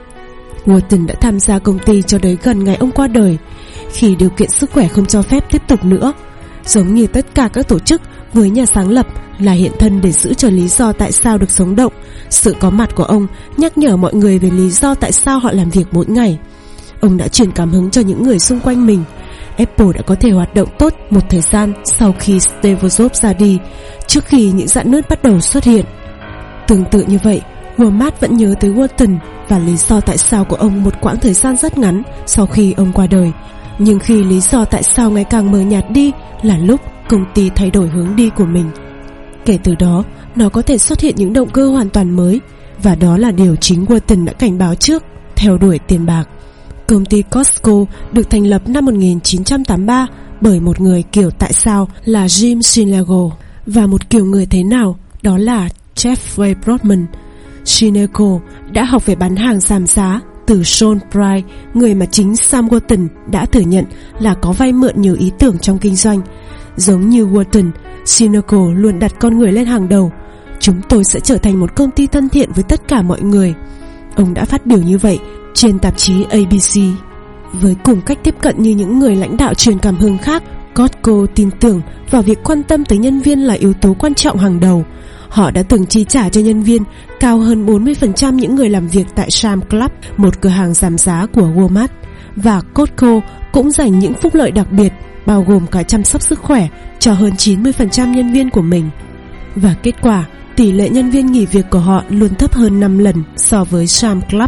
Walton đã tham gia công ty cho đến gần ngày ông qua đời, khi điều kiện sức khỏe không cho phép tiếp tục nữa. Giống như tất cả các tổ chức với nhà sáng lập là hiện thân để giữ cho lý do tại sao được sống động, sự có mặt của ông nhắc nhở mọi người về lý do tại sao họ làm việc mỗi ngày. Ông đã truyền cảm hứng cho những người xung quanh mình. Apple đã có thể hoạt động tốt một thời gian sau khi Steve Jobs ra đi, trước khi những rạn nứt bắt đầu xuất hiện. Tương tự như vậy, Walmart vẫn nhớ tới Walton và lý do tại sao của ông một quãng thời gian rất ngắn sau khi ông qua đời. Nhưng khi lý do tại sao ngày càng mờ nhạt đi là lúc công ty thay đổi hướng đi của mình. Kể từ đó, nó có thể xuất hiện những động cơ hoàn toàn mới, và đó là điều chính Walton đã cảnh báo trước: theo đuổi tiền bạc. Công ty Costco được thành lập năm 1983 bởi một người kiểu tại sao là Jim Sinegal và một kiểu người thế nào đó là Jeffrey Broadman. Sinegal đã học về bán hàng giảm giá từ Sean Price, người mà chính Sam Walton đã thừa nhận là có vay mượn nhiều ý tưởng trong kinh doanh. Giống như Walton, Sinegal luôn đặt con người lên hàng đầu. Chúng tôi sẽ trở thành một công ty thân thiện với tất cả mọi người. Ông đã phát biểu như vậy trên tạp chí ABC. Với cùng cách tiếp cận như những người lãnh đạo truyền cảm hứng khác, Costco tin tưởng vào việc quan tâm tới nhân viên là yếu tố quan trọng hàng đầu. Họ đã từng chi trả cho nhân viên cao hơn 40% những người làm việc tại Sam's Club, một cửa hàng giảm giá của Walmart. Và Costco cũng dành những phúc lợi đặc biệt, bao gồm cả chăm sóc sức khỏe, cho hơn 90% nhân viên của mình. Và kết quả, tỷ lệ nhân viên nghỉ việc của họ luôn thấp hơn 5 lần so với Sam's Club.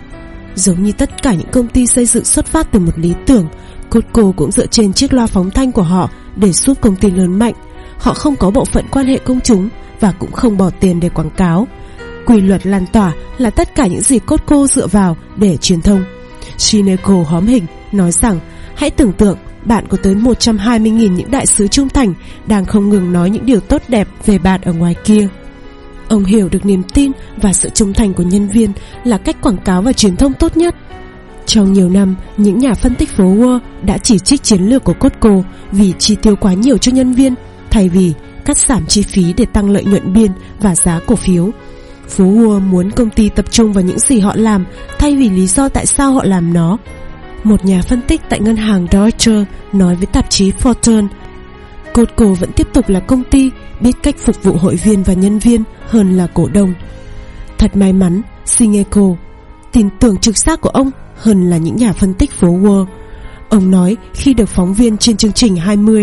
Giống như tất cả những công ty xây dựng xuất phát từ một lý tưởng, Costco cũng dựa trên chiếc loa phóng thanh của họ để giúp công ty lớn mạnh. Họ không có bộ phận quan hệ công chúng và cũng không bỏ tiền để quảng cáo. Quy luật lan tỏa là tất cả những gì Costco dựa vào để truyền thông. Sineco hóm hình nói rằng, hãy tưởng tượng bạn có tới 120.000 những đại sứ trung thành đang không ngừng nói những điều tốt đẹp về bạn ở ngoài kia. Ông hiểu được niềm tin và sự trung thành của nhân viên là cách quảng cáo và truyền thông tốt nhất. Trong nhiều năm, những nhà phân tích phố Wall đã chỉ trích chiến lược của Costco vì chi tiêu quá nhiều cho nhân viên, thay vì cắt giảm chi phí để tăng lợi nhuận biên và giá cổ phiếu. Phố Wall muốn công ty tập trung vào những gì họ làm thay vì lý do tại sao họ làm nó. Một nhà phân tích tại ngân hàng Deutsche nói với tạp chí Fortune, Costco vẫn tiếp tục là công ty biết cách phục vụ hội viên và nhân viên hơn là cổ đông. Thật may mắn, Sineco tin tưởng trực giác của ông hơn là những nhà phân tích phố Wall. Ông nói khi được phóng viên trên chương trình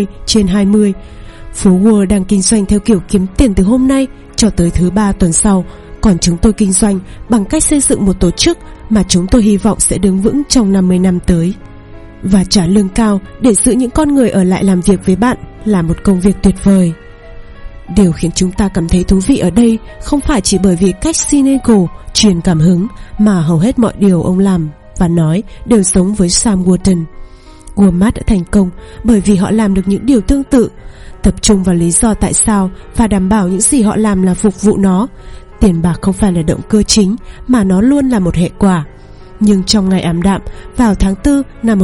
20/20, phố Wall đang kinh doanh theo kiểu kiếm tiền từ hôm nay cho tới thứ 3 tuần sau, còn chúng tôi kinh doanh bằng cách xây dựng một tổ chức mà chúng tôi hy vọng sẽ đứng vững trong 50 năm tới. Và trả lương cao để giữ những con người ở lại làm việc với bạn là một công việc tuyệt vời. Điều khiến chúng ta cảm thấy thú vị ở đây không phải chỉ bởi vì cách Sineco truyền cảm hứng, mà hầu hết mọi điều ông làm và nói đều giống với Sam Walton. Walmart đã thành công bởi vì họ làm được những điều tương tự, tập trung vào lý do tại sao và đảm bảo những gì họ làm là phục vụ nó. Tiền bạc không phải là động cơ chính, mà nó luôn là một hệ quả. Nhưng trong ngày ảm đạm, vào tháng 4 năm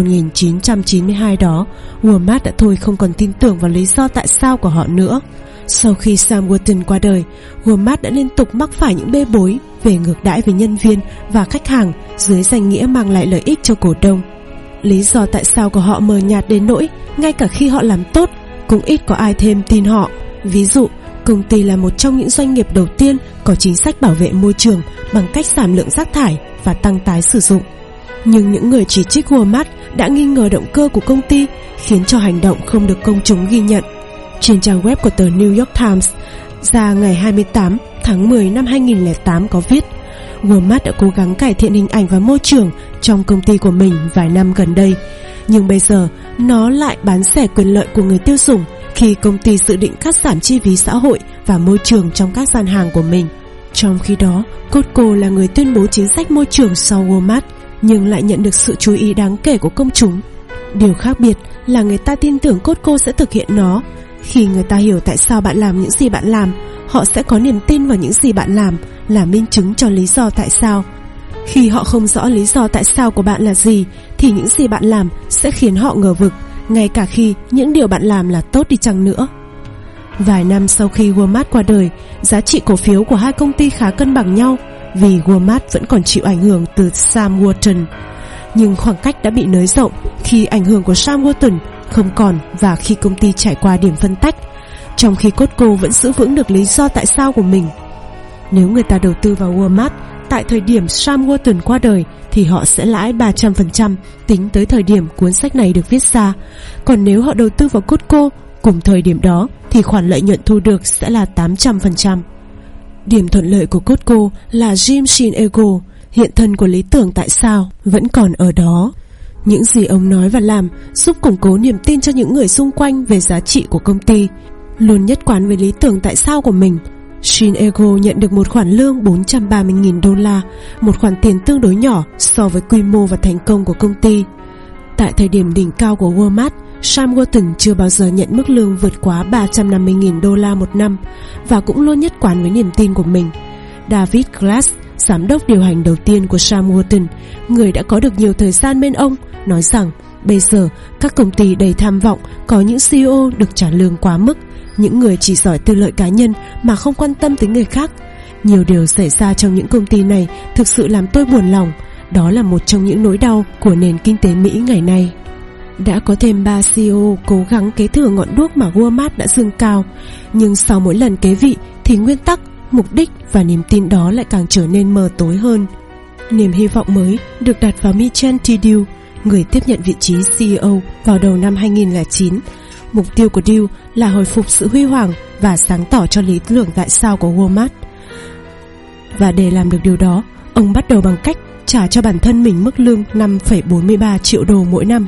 1992 đó, Walmart đã thôi không còn tin tưởng vào lý do tại sao của họ nữa. Sau khi Sam Walton qua đời, Walmart đã liên tục mắc phải những bê bối về ngược đãi với nhân viên và khách hàng dưới danh nghĩa mang lại lợi ích cho cổ đông. Lý do tại sao của họ mờ nhạt đến nỗi ngay cả khi họ làm tốt cũng ít có ai thêm tin họ. Ví dụ, công ty là một trong những doanh nghiệp đầu tiên có chính sách bảo vệ môi trường bằng cách giảm lượng rác thải và tăng tái sử dụng. Nhưng những người chỉ trích Walmart đã nghi ngờ động cơ của công ty, khiến cho hành động không được công chúng ghi nhận. Trên trang web của tờ New York Times ra ngày 28 tháng 10 năm 2008 có viết: Walmart đã cố gắng cải thiện hình ảnh và môi trường trong công ty của mình vài năm gần đây, nhưng bây giờ nó lại bán rẻ quyền lợi của người tiêu dùng khi công ty dự định cắt giảm chi phí xã hội và môi trường trong các gian hàng của mình. Trong khi đó, Costco là người tuyên bố chính sách môi trường sau Walmart, nhưng lại nhận được sự chú ý đáng kể của công chúng. Điều khác biệt là người ta tin tưởng Costco sẽ thực hiện nó. Khi người ta hiểu tại sao bạn làm những gì bạn làm, họ sẽ có niềm tin vào những gì bạn làm là minh chứng cho lý do tại sao. Khi họ không rõ lý do tại sao của bạn là gì, thì những gì bạn làm sẽ khiến họ ngờ vực, ngay cả khi những điều bạn làm là tốt đi chăng nữa. Vài năm sau khi Walmart qua đời, giá trị cổ phiếu của hai công ty khá cân bằng nhau, vì Walmart vẫn còn chịu ảnh hưởng từ Sam Walton. Nhưng khoảng cách đã bị nới rộng khi ảnh hưởng của Sam Walton không còn và khi công ty trải qua điểm phân tách, trong khi Costco vẫn giữ vững được lý do tại sao của mình. Nếu người ta đầu tư vào Walmart tại thời điểm Sam Walton qua đời thì họ sẽ lãi 300% tính tới thời điểm cuốn sách này được viết ra. Còn nếu họ đầu tư vào Costco cùng thời điểm đó thì khoản lợi nhuận thu được sẽ là 800%. Điểm thuận lợi của Costco là Jim Sineco, hiện thân của lý tưởng tại sao, vẫn còn ở đó. Những gì ông nói và làm giúp củng cố niềm tin cho những người xung quanh về giá trị của công ty, luôn nhất quán với lý tưởng tại sao của mình. Sineco nhận được một khoản lương $430.000, một khoản tiền tương đối nhỏ so với quy mô và thành công của công ty. Tại thời điểm đỉnh cao của Walmart, Sam Walton chưa bao giờ nhận mức lương vượt quá $350.000 một năm và cũng luôn nhất quán với niềm tin của mình. David Glass, giám đốc điều hành đầu tiên của Sam Walton, người đã có được nhiều thời gian bên ông, nói rằng bây giờ các công ty đầy tham vọng có những CEO được trả lương quá mức, những người chỉ giỏi tư lợi cá nhân mà không quan tâm tới người khác. Nhiều điều xảy ra trong những công ty này thực sự làm tôi buồn lòng. Đó là một trong những nỗi đau của nền kinh tế Mỹ ngày nay. Đã có thêm 3 CEO cố gắng kế thừa ngọn đuốc mà Walmart đã dương cao, nhưng sau mỗi lần kế vị thì nguyên tắc, mục đích và niềm tin đó lại càng trở nên mờ tối hơn. Niềm hy vọng mới được đặt vào Michel Thiel, người tiếp nhận vị trí CEO vào đầu năm 2009. Mục tiêu của Thiel là hồi phục sự huy hoàng và sáng tỏ cho lý tưởng tại sao của Walmart. Và để làm được điều đó, ông bắt đầu bằng cách trả cho bản thân mình mức lương 5,43 triệu đô mỗi năm.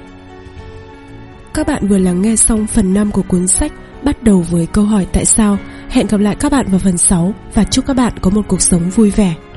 Các bạn vừa lắng nghe xong phần 5 của cuốn sách Bắt đầu với câu hỏi tại sao. Hẹn gặp lại các bạn vào phần 6 và chúc các bạn có một cuộc sống vui vẻ.